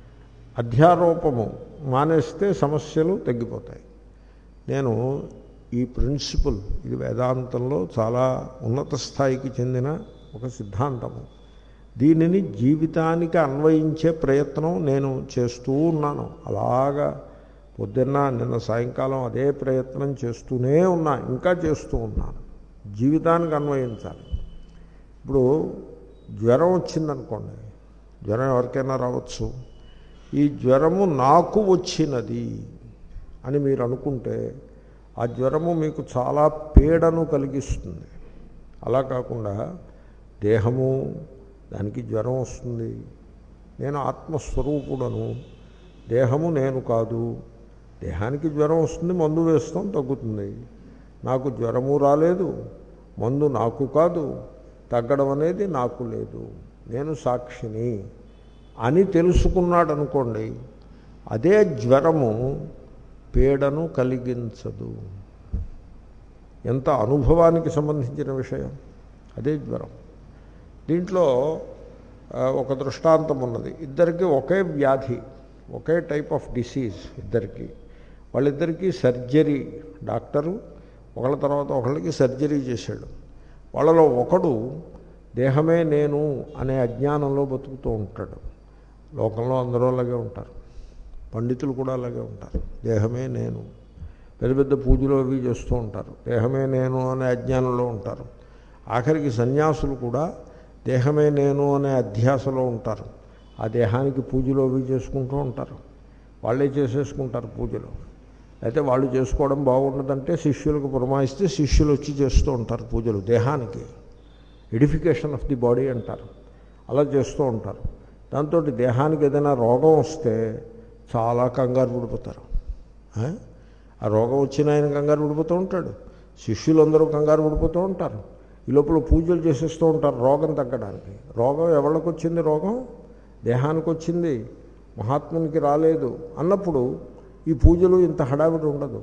అధ్యారోపము మానేస్తే సమస్యలు తగ్గిపోతాయి. నేను ఈ ప్రిన్సిపల్ ఇది వేదాంతంలో చాలా ఉన్నత స్థాయికి చెందిన ఒక సిద్ధాంతము. దీనిని జీవితానికి అన్వయించే ప్రయత్నం నేను చేస్తూ ఉన్నాను. అలాగా పొద్దున్న నిన్న సాయంకాలం అదే ప్రయత్నం చేస్తూనే ఉన్నా, ఇంకా చేస్తూ ఉన్నాను. జీవితానికి అన్వయించాలి. ఇప్పుడు జ్వరం వచ్చిందనుకోండి, జ్వరం ఎవరికైనా రావచ్చు. ఈ జ్వరము నాకు వచ్చినది అని మీరు అనుకుంటే ఆ జ్వరము మీకు చాలా పీడను కలిగిస్తుంది. అలా కాకుండా దేహము దానికి జ్వరం వస్తుంది, నేను ఆత్మస్వరూపుడను, దేహము నేను కాదు, దేహానికి జ్వరం వస్తుంది, మందు వేస్తాం తగ్గుతుంది. నాకు జ్వరము రాలేదు, మందు నాకు కాదు, తగ్గడం అనేది నాకు లేదు, నేను సాక్షిని అని తెలుసుకున్నాడు అనుకోండి, అదే జ్వరము పీడను కలిగించదు. ఎంత అనుభవానికి సంబంధించిన విషయం అదే జ్వరం. దీంట్లో ఒక దృష్టాంతం ఉన్నది. ఇద్దరికి ఒకే వ్యాధి, ఒకే టైప్ ఆఫ్ డిసీజ్ ఇద్దరికి. వాళ్ళిద్దరికీ సర్జరీ, డాక్టరు ఒకళ్ళ తర్వాత ఒకళ్ళకి సర్జరీ చేశాడు. వాళ్ళలో ఒకడు దేహమే నేను అనే అజ్ఞానంలో బతుకుతూ ఉంటాడు. లోకంలో అందరూ అలాగే ఉంటారు, పండితులు కూడా అలాగే ఉంటారు. దేహమే నేను, పెద్ద పెద్ద పూజలు అవి చేస్తూ ఉంటారు, దేహమే నేను అనే అజ్ఞానంలో ఉంటారు. ఆఖరికి సన్యాసులు కూడా దేహమే నేను అనే అధ్యాసలో ఉంటారు. ఆ దేహానికి పూజలు అవి చేసుకుంటూ ఉంటారు, వాళ్ళే చేసేసుకుంటారు పూజలు. అయితే వాళ్ళు చేసుకోవడం బాగుండదంటే శిష్యులకు పురమాయిస్తే శిష్యులు వచ్చి చేస్తూ ఉంటారు పూజలు. దేహానికి ఎడిఫికేషన్ ఆఫ్ ది బాడీ అంటారు, అలా చేస్తూ ఉంటారు. దాంతో దేహానికి ఏదైనా రోగం వస్తే చాలా కంగారు పడిపోతారు. ఆ రోగం వచ్చిన ఆయన కంగారు పడిపోతూ ఉంటాడు, శిష్యులందరూ కంగారు పడిపోతూ ఉంటారు. ఈ లోపల పూజలు చేసేస్తూ ఉంటారు రోగం తగ్గడానికి. రోగం ఎవరికి వచ్చింది? రోగం దేహానికి వచ్చింది, మహాత్మునికి రాలేదు అన్నప్పుడు ఈ పూజలు ఇంత హడావిడి ఉండదు.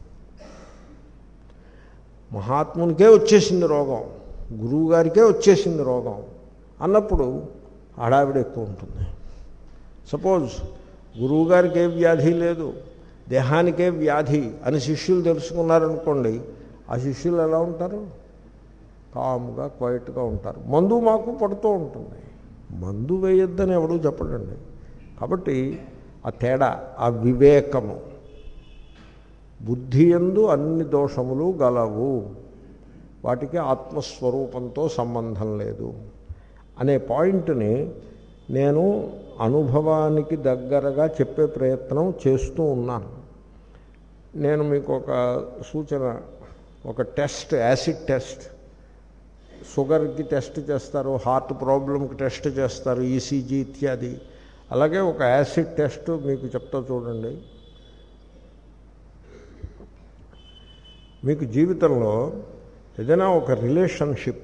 మహాత్మునికే వచ్చేసింది రోగం, గురువుగారికే వచ్చేసింది రోగం అన్నప్పుడు హడావిడి ఎక్కువ ఉంటుంది. సపోజ్ గురువుగారికి ఏ వ్యాధి లేదు, దేహానికే వ్యాధి అని శిష్యులు తెలుసుకున్నారనుకోండి, ఆ శిష్యులు ఎలా ఉంటారు? కామ్గా క్వైట్గా ఉంటారు. మందు మాకు పడుతూ ఉంటుంది, మందు వేయొద్దని ఎవడూ చెప్పడండి. కాబట్టి ఆ తేడా, ఆ వివేకము, బుద్ధి యందు అన్ని దోషములు గలవు, వాటికి ఆత్మస్వరూపంతో సంబంధం లేదు అనే పాయింట్ని నేను అనుభవానికి దగ్గరగా చెప్పే ప్రయత్నం చేస్తూ ఉన్నాను. నేను మీకు ఒక సూచన, ఒక టెస్ట్, యాసిడ్ టెస్ట్, షుగర్కి టెస్ట్ చేస్తారు, హార్ట్ ప్రాబ్లంకి టెస్ట్ చేస్తారు, ఈసీజీ ఇత్యాది. అలాగే ఒక యాసిడ్ టెస్ట్ మీకు చెప్తా చూడండి. మీకు జీవితంలో ఏదైనా ఒక రిలేషన్షిప్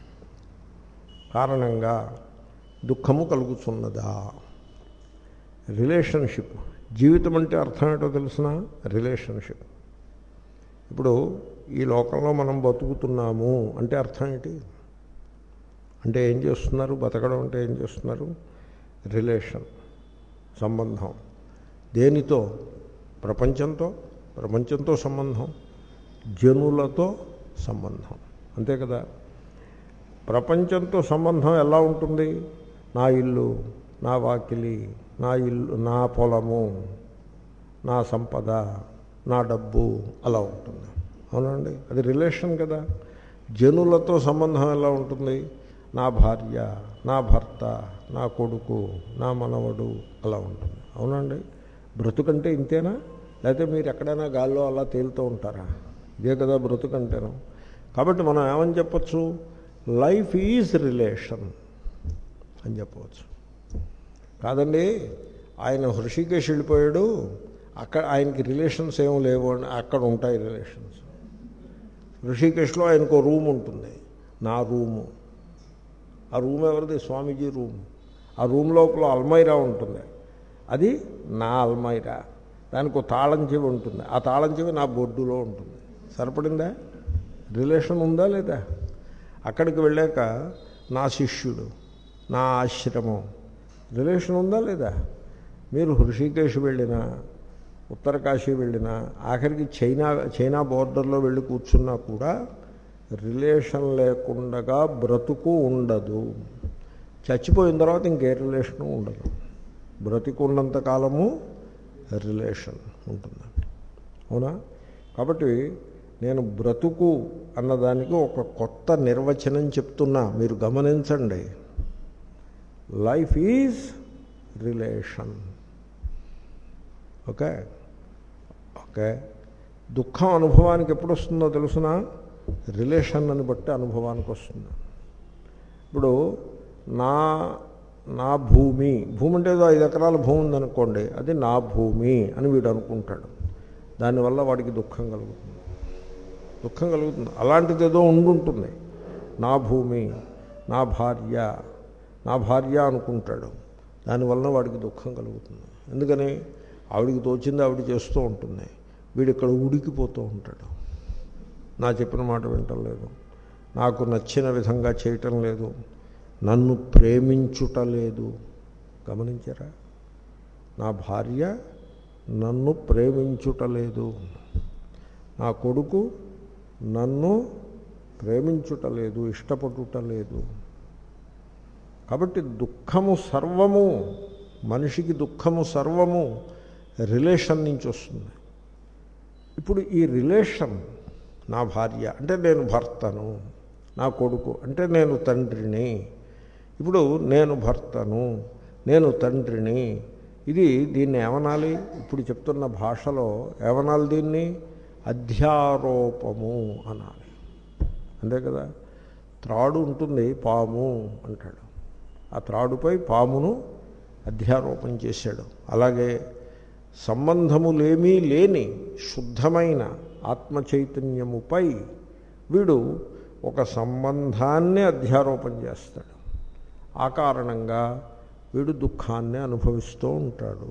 కారణంగా దుఃఖము కలుగుతున్నదా? రిలేషన్షిప్, జీవితం అంటే అర్థం ఏంటో తెలిసిన? రిలేషన్షిప్. ఇప్పుడు ఈ లోకంలో మనం బతుకుతున్నాము అంటే అర్థం ఏంటి? అంటే ఏం చేస్తున్నారు? బతకడం అంటే ఏం చేస్తున్నారు? రిలేషన్, సంబంధం. దేనితో? ప్రపంచంతో. ప్రపంచంతో సంబంధం, జనులతో సంబంధం, అంతే కదా. ప్రపంచంతో సంబంధం ఎలా ఉంటుంది? నా ఇల్లు, నా వాకిలి, నా ఇల్లు, నా పొలము, నా సంపద, నా డబ్బు, అలా ఉంటుంది. అవునండి, అది రిలేషన్ కదా. జనులతో సంబంధం ఎలా ఉంటుంది? నా భార్య, నా భర్త, నా కొడుకు, నా మనవడు, అలా ఉంటుంది. అవునండి, బ్రతుకంటే ఇంతేనా? లేకపోతే మీరు ఎక్కడైనా గాల్లో అలా తేలుతూ ఉంటారా? ఇదే కదా బ్రతుకంటేను. కాబట్టి మనం ఏమని చెప్పచ్చు? లైఫ్ ఈజ్ రిలేషన్ అని చెప్పవచ్చు. కాదండి, ఆయన హృషికేశ్ వెళ్ళిపోయాడు, అక్కడ ఆయనకి రిలేషన్స్ ఏమో లేవు అని. అక్కడ ఉంటాయి రిలేషన్స్. హృషికేశ్లో ఆయనకు రూమ్ ఉంటుంది, నా రూము. ఆ రూమ్ ఎవరిది? స్వామీజీ రూమ్. ఆ రూమ్ లోపల అల్మైరా ఉంటుంది, అది నా అల్మైరా. దానికి ఒక తాళం చెవి ఉంటుంది, ఆ తాళం చెవి నా బొడ్డులో ఉంటుంది. సరిపడిందా? రిలేషన్ ఉందా లేదా? అక్కడికి వెళ్ళాక నా శిష్యుడు, నా ఆశ్రమం, రిలేషన్ ఉందా లేదా? మీరు హృషికేశ్ వెళ్ళినా, ఉత్తర కాశీ వెళ్ళినా, ఆఖరికి చైనా చైనా బోర్డర్లో వెళ్ళి కూర్చున్నా కూడా రిలేషన్ లేకుండా బ్రతుకు ఉండదు. చచ్చిపోయిన తర్వాత ఇంకే రిలేషను ఉండదు. బ్రతికున్నంత కాలము రిలేషన్ ఉంటుందండి. అవునా? కాబట్టి నేను బ్రతుకు అన్నదానికి ఒక కొత్త నిర్వచనం చెప్తున్నా, మీరు గమనించండి. Life is relation. Okay okay దుఃఖం అనుభవానికి ఎప్పుడు వస్తుందో తెలుసునా? రిలేషన్ అని బట్టి అనుభవానికి వస్తుంది. ఇప్పుడు నా నా భూమి భూమి అంటే ఏదో ఐదు ఎకరాల భూమి ఉందనుకోండి, అది నా భూమి అని వీడు అనుకుంటాడు. దానివల్ల వాడికి దుఃఖం కలుగుతుంది. దుఃఖం కలుగుతుంది. అలాంటిది ఏదో ఉండుంటుంది. నా భూమి, నా భార్య, నా భార్య అనుకుంటాడు. దానివల్ల వాడికి దుఃఖం కలుగుతుంది. ఎందుకని? ఆవిడికి తోచింది ఆవిడ చేస్తూ ఉంటుంది. వీడు ఇక్కడ ఉడికిపోతూ ఉంటాడు. నా చెప్పిన మాట వింటం లేదు, నాకు నచ్చిన విధంగా చేయటం లేదు, నన్ను ప్రేమించుట లేదు. గమనించారా? నా భార్య నన్ను ప్రేమించుట లేదు, నా కొడుకు నన్ను ప్రేమించుట లేదు, ఇష్టపడుట లేదు. కాబట్టి దుఃఖము సర్వము, మనిషికి దుఃఖము సర్వము రిలేషన్ నుంచి వస్తుంది. ఇప్పుడు ఈ రిలేషన్, నా భార్య అంటే నేను భర్తను, నా కొడుకు అంటే నేను తండ్రిని. ఇప్పుడు నేను భర్తను, నేను తండ్రిని, ఇది దీన్ని ఏమనాలి? ఇప్పుడు చెప్తున్న భాషలో ఏమనాలి? దీన్ని అధ్యారోపము అనాలి. అంతే కదా? త్రాడు ఉంటుంది, పాము అంటాడు. ఆ త్రాడుపై పామును అధ్యారోపణ చేశాడు. అలాగే సంబంధములేమీ లేని శుద్ధమైన ఆత్మ చైతన్యముపై వీడు ఒక సంబంధాన్ని అధ్యారోపణ చేస్తాడు. ఆ కారణంగా వీడు దుఃఖాన్ని అనుభవిస్తూ ఉంటాడు.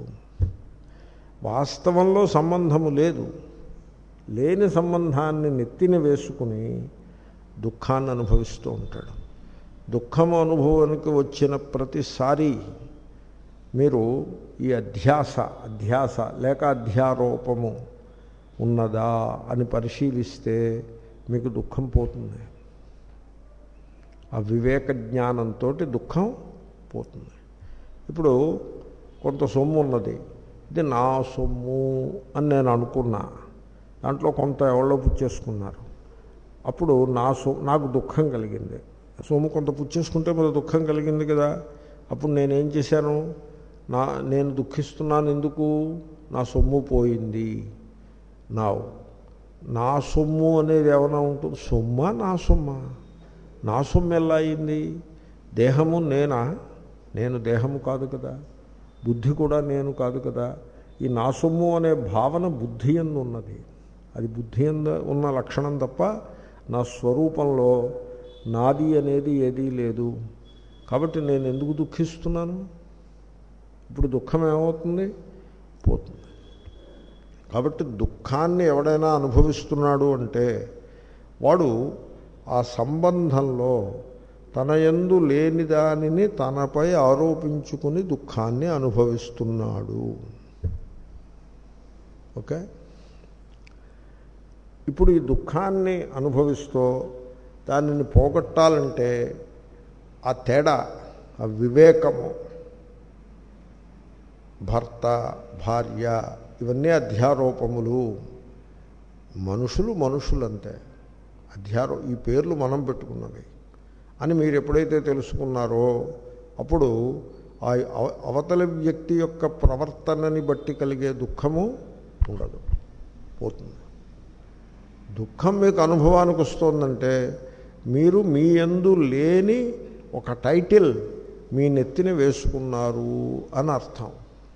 వాస్తవంలో సంబంధము లేదు. లేని సంబంధాన్ని నెత్తిన వేసుకుని దుఃఖాన్ని అనుభవిస్తూ ఉంటాడు. దుఃఖము అనుభవానికి వచ్చిన ప్రతిసారి మీరు ఈ అధ్యాస అధ్యాస లేక అధ్యారోపము ఉన్నదా అని పరిశీలిస్తే మీకు దుఃఖం పోతుంది. ఆ వివేక జ్ఞానంతో దుఃఖం పోతుంది. ఇప్పుడు కొంత సొమ్ము ఉన్నది, ఇది నా సొమ్ము అని నేను అనుకున్నా, దాంట్లో కొంత ఎవరో పుచ్చేసుకున్నారు. అప్పుడు నా సొ నాకు దుఃఖం కలిగింది. సొమ్ము కొంత పుచ్చేసుకుంటే మరి దుఃఖం కలిగింది కదా. అప్పుడు నేనేం చేశాను? నా నేను దుఃఖిస్తున్నాను ఎందుకు? నా సొమ్ము పోయింది. నా నా సొమ్ము అనేది ఏమైనా ఉంటుంది? సొమ్మా నా సొమ్మా? నా సొమ్ము ఎలా అయింది? దేహము నేనా? నేను దేహము కాదు కదా, బుద్ధి కూడా నేను కాదు కదా. ఈ నా సొమ్ము అనే భావన బుద్ధి యందు ఉన్నది. అది బుద్ధి యందు ఉన్న లక్షణం తప్ప నా స్వరూపంలో నాది అనేది ఏదీ లేదు. కాబట్టి నేను ఎందుకు దుఃఖిస్తున్నాను? ఇప్పుడు దుఃఖం ఏమవుతుంది? పోతుంది. కాబట్టి దుఃఖాన్ని ఎవడైనా అనుభవిస్తున్నాడు అంటే వాడు ఆ సంబంధంలో తన యందు లేని దానిని తనపై ఆరోపించుకుని దుఃఖాన్ని అనుభవిస్తున్నాడు. ఓకే. ఇప్పుడు ఈ దుఃఖాన్ని అనుభవిస్తూ దానిని పోగొట్టాలంటే ఆ తేడా, ఆ వివేకము, భర్త భార్య ఇవన్నీ అధ్యారోపములు. మనుషులు మనుషులంతే. అధ్యారో ఈ పేర్లు మనం పెట్టుకున్నవి అని మీరు ఎప్పుడైతే తెలుసుకున్నారో అప్పుడు ఆ అవతలి వ్యక్తి యొక్క ప్రవర్తనని బట్టి కలిగే దుఃఖము ఉండదు, పోతుంది. దుఃఖం మీకు అనుభవానికి వస్తుందంటే మీరు మీ యందు లేని ఒక టైటిల్ మీ నెత్తిన వేసుకున్నారు అని అర్థం.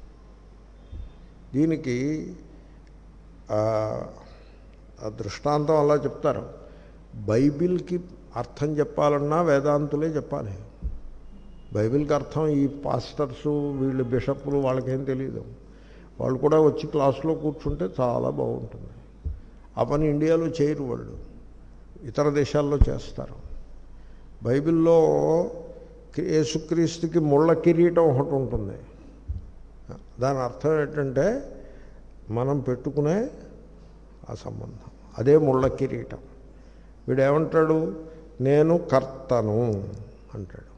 దీనికి దృష్టాంతం అలా చెప్తారు. బైబిల్కి అర్థం చెప్పాలన్నా వేదాంతులే చెప్పాలి. బైబిల్కి అర్థం ఈ పాస్టర్సు వీళ్ళు బిషప్లు వాళ్ళకేం తెలియదు. వాళ్ళు కూడా వచ్చి క్లాసులో కూర్చుంటే చాలా బాగుంటుంది. ఆ పని ఇండియాలో చేయరు, వాళ్ళు ఇతర దేశాల్లో చేస్తారు. బైబిల్లో యేసుక్రీస్తుకి ముళ్ళ కిరీటం ఒకటి ఉంటుంది. దాని అర్థం ఏంటంటే మనం పెట్టుకునే ఆ సంబంధం, అదే ముళ్ళ కిరీటం. వీడేమంటాడు, నేను కర్తను అంటాడు.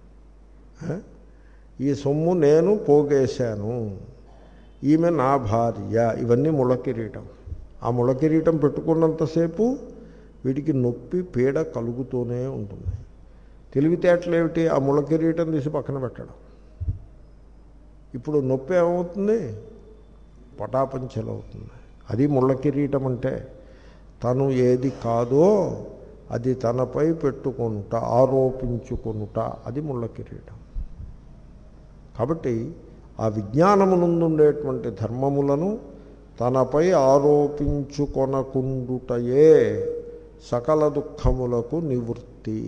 ఈ సొమ్ము నేను పోగేశాను, ఈమె నా భార్య, ఇవన్నీ ముళ్ళ కిరీటం. ఆ ముళ్ళ కిరీటం పెట్టుకున్నంతసేపు వీడికి నొప్పి పీడ కలుగుతూనే ఉంటుంది. తెలివితేటలేమిటి, ఆ ముళ్ళ కిరీటం తీసి పక్కన పెట్టడం. ఇప్పుడు నొప్పి ఏమవుతుంది, పటాపంచలవుతుంది. అది ముళ్ళ కిరీటం అంటే. తను ఏది కాదో అది తనపై పెట్టుకొనుట, ఆరోపించుకొనుట, అది ముళ్ళ కిరీటం. కాబట్టి ఆ విజ్ఞానమునందుండేటువంటి ధర్మములను తనపై ఆరోపించుకొనకుండుటయే సకల దుఃఖములకు నివృత్తి.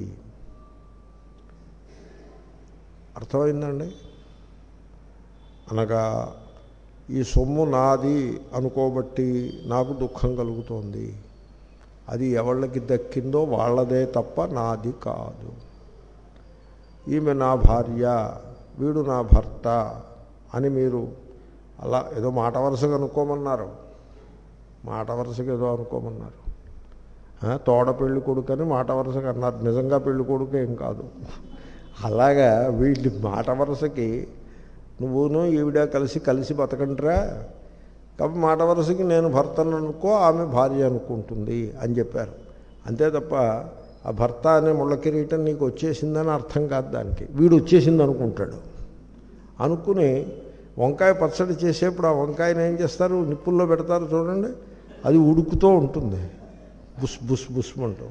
అర్థమైందండి? అనగా ఈ సొమ్ము నాది అనుకోబట్టి నాకు దుఃఖం కలుగుతోంది. అది ఎవళ్ళకి దక్కిందో వాళ్ళదే తప్ప నాది కాదు. ఈమె నా భార్య, వీడు నా భర్త అని మీరు అలా ఏదో మాట వరుసగా అనుకోమన్నారు, మాట వరుసగా ఏదో అనుకోమన్నారు. తోడ పెళ్లి కొడుకు అని మాట వరుసగా అన్నారు, నిజంగా పెళ్లి కొడుకు ఏం కాదు. అలాగా వీళ్ళు మాట వరుసకి నువ్వును ఈవిడ కలిసి కలిసి బతకండిరా, కాబట్టి మాట వరుసకి నేను భర్తను అనుకో, ఆమె భార్య అనుకుంటుంది అని చెప్పారు. అంతే తప్ప ఆ భర్త అనే ముళ్ళ కిరీటం నీకు వచ్చేసిందని అర్థం కాదు దానికి. వీడు వచ్చేసింది అనుకుంటాడు. అనుకుని వంకాయ పచ్చడి చేసేప్పుడు ఆ వంకాయని ఏం చేస్తారు, నిప్పుల్లో పెడతారు చూడండి, అది ఉడుకుతూ ఉంటుంది, బుస్ బుస్ బుస్మంటూ.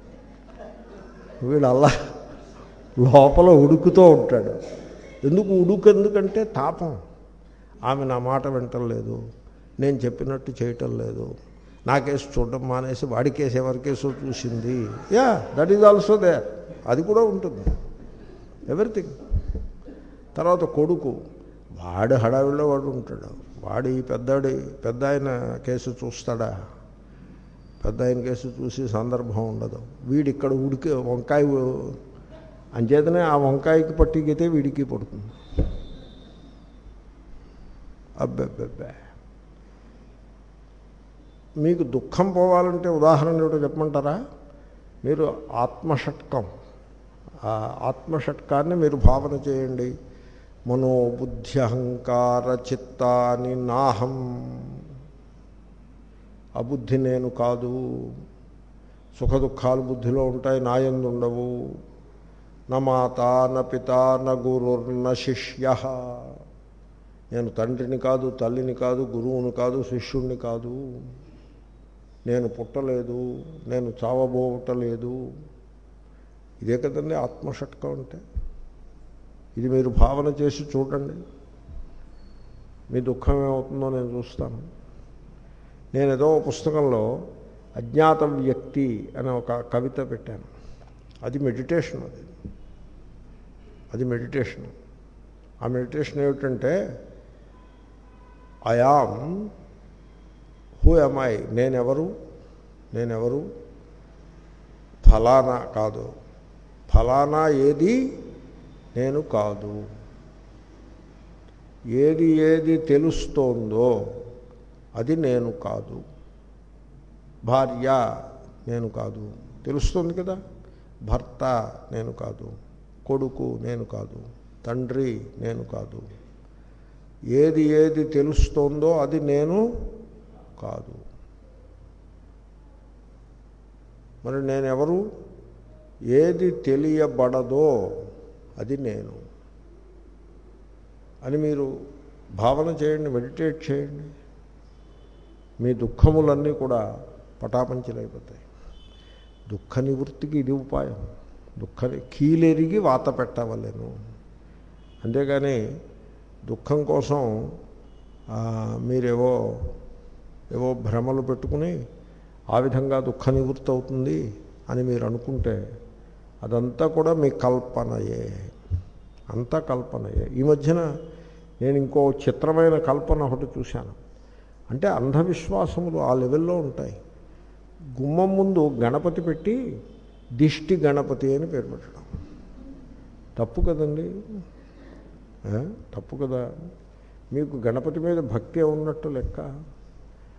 వీడు అలా లోపల ఉడుకుతూ ఉంటాడు. ఎందుకు ఉడుకు, ఎందుకంటే తాపం. ఆమె నా మాట వింటలేదు, నేను చెప్పినట్టు చేయటం లేదు, నా కేసు చూడడం మానేసి వాడి కేసు ఎవరి కేసు చూసింది. Yeah, that is also there, అది కూడా ఉంటుంది, ఎవ్రీథింగ్. తర్వాత కొడుకు, వాడు హడావిడిలో వాడు ఉంటాడు. వాడు ఈ పెద్దాడి పెద్ద ఆయన కేసు చూస్తాడా, పెద్ద ఆయన కేసు చూసి సందర్భం ఉండదు. వీడి ఇక్కడ ఉడికి వంకాయ అంచేతనే ఆ వంకాయకి పట్టిగితే వీడికి పడుతుంది. అబ్బెబ్బెబ్బే. మీకు దుఃఖం పోవాలంటే ఉదాహరణ ఏమిటో చెప్పమంటారా? మీరు ఆత్మషట్కం, ఆత్మషట్కాన్ని మీరు భావన చేయండి. మనోబుద్ధి అహంకార చిత్తాని నాహం. ఆ బుద్ధి నేను కాదు. సుఖ దుఃఖాలు బుద్ధిలో ఉంటాయి, నాయందు ఉండవు. న మాత న పిత న గురుర్న శిష్య. నేను తండ్రిని కాదు, తల్లిని కాదు, గురువుని కాదు, శిష్యుణ్ణి కాదు. నేను పుట్టలేదు, నేను చావబోవటలేదు. ఇదే కదండి ఆత్మషట్కం అంటే. ఇది మీరు భావన చేసి చూడండి, మీ దుఃఖం ఏమవుతుందో నేను చూస్తాను. నేను ఏదో పుస్తకంలో అజ్ఞాత వ్యక్తి అనే ఒక కవిత పెట్టాను. అది మెడిటేషన్, అది అది మెడిటేషన్. ఆ మెడిటేషన్ ఏమిటంటే, I am, who am I, నేనెవరు, నేనెవరు, ఫలానా కాదు, ఫలానా ఏది నేను కాదు. ఏది ఏది తెలుస్తోందో అది నేను కాదు. భార్య నేను కాదు, తెలుస్తుంది కదా. భర్త నేను కాదు, కొడుకు నేను కాదు, తండ్రి నేను కాదు. ఏది ఏది తెలుస్తోందో అది నేను కాదు. మరి నేనెవరు? ఏది తెలియబడదో అది నేను అని మీరు భావన చేయండి, మెడిటేట్ చేయండి. మీ దుఃఖములన్నీ కూడా పటాపంచలైపోతాయి. దుఃఖ నివృత్తికి ఇది ఉపాయం. దుఃఖ కీలెరిగి వాత పెట్టవలేను. అంతేగాని దుఃఖం కోసం మీరేవో ఏవో భ్రమలు పెట్టుకుని ఆ విధంగా దుఃఖ నివృత్తి అవుతుంది అని మీరు అనుకుంటే అదంతా కూడా మీ కల్పనయే, అంతా కల్పనయే. ఈ మధ్యన నేను ఇంకో చిత్రమైన కల్పన ఒకటి చూశాను. అంటే అంధవిశ్వాసములు ఆ లెవెల్లో ఉంటాయి. గుమ్మం ముందు గణపతి పెట్టి దిష్టి గణపతి అని పేరు పెట్టడం తప్పు కదండి, తప్పు కదా. మీకు గణపతి మీద భక్తి ఉన్నట్టు లెక్క.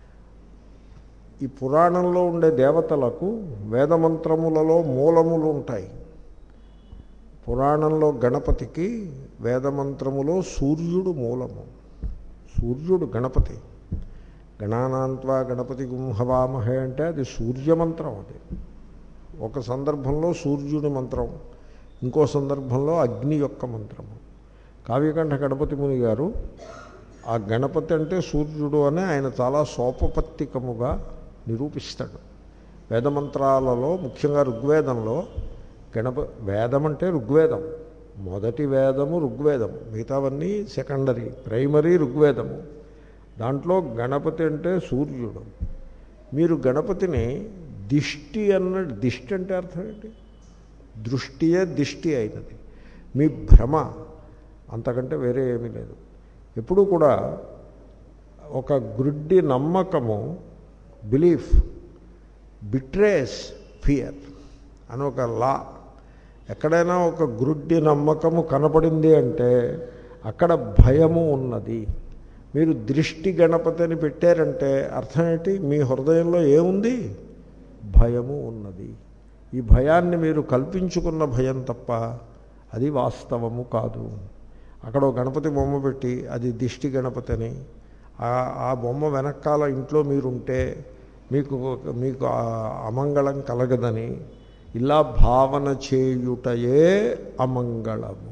ఈ పురాణంలో ఉండే దేవతలకు వేదమంత్రములలో మూలములు ఉంటాయి. పురాణంలో గణపతికి వేదమంత్రములో సూర్యుడు మూలము. సూర్యుడు గణపతి. గణానాన్త్వా గణపతి గుంహవామహే అంటే అది సూర్యమంత్రం. అది ఒక సందర్భంలో సూర్యుడి మంత్రం, ఇంకో సందర్భంలో అగ్ని యొక్క మంత్రము. కావ్యకంఠ గణపతి ముని గారు ఆ గణపతి అంటే సూర్యుడు అని ఆయన చాలా సోపపత్తికముగా నిరూపిస్తాడు. వేదమంత్రాలలో ముఖ్యంగా ఋగ్వేదంలో గణప వేదం అంటే ఋగ్వేదం, మొదటి వేదము ఋగ్వేదము, మిగతావన్నీ సెకండరీ, ప్రైమరీ ఋగ్వేదము. దాంట్లో గణపతి అంటే సూర్యుడు. మీరు గణపతిని దిష్టి అన్న, దిష్టి అంటే అర్థం ఏంటి? దృష్టియే దిష్టి అయినది. మీ భ్రమ, అంతకంటే వేరే ఏమీ లేదు. ఎప్పుడు కూడా ఒక గ్రుడ్డి నమ్మకము, బిలీఫ్ బిట్రేస్ ఫియర్ అని ఒక లా. ఎక్కడైనా ఒక గ్రుడ్డి నమ్మకము కనపడింది అంటే అక్కడ భయము ఉన్నది. మీరు దృష్టి గణపతిని పెట్టారంటే అర్థం ఏంటి? మీ హృదయంలో ఏముంది? భయము ఉన్నది. ఈ భయాన్ని మీరు కల్పించుకున్న భయం తప్ప అది వాస్తవము కాదు. అక్కడ గణపతి బొమ్మ పెట్టి అది దిష్టి గణపతి అని, ఆ బొమ్మ వెనకాల ఇంట్లో మీరుంటే మీకు మీకు అమంగళం కలగదని ఇలా భావన చేయుటయే అమంగళము.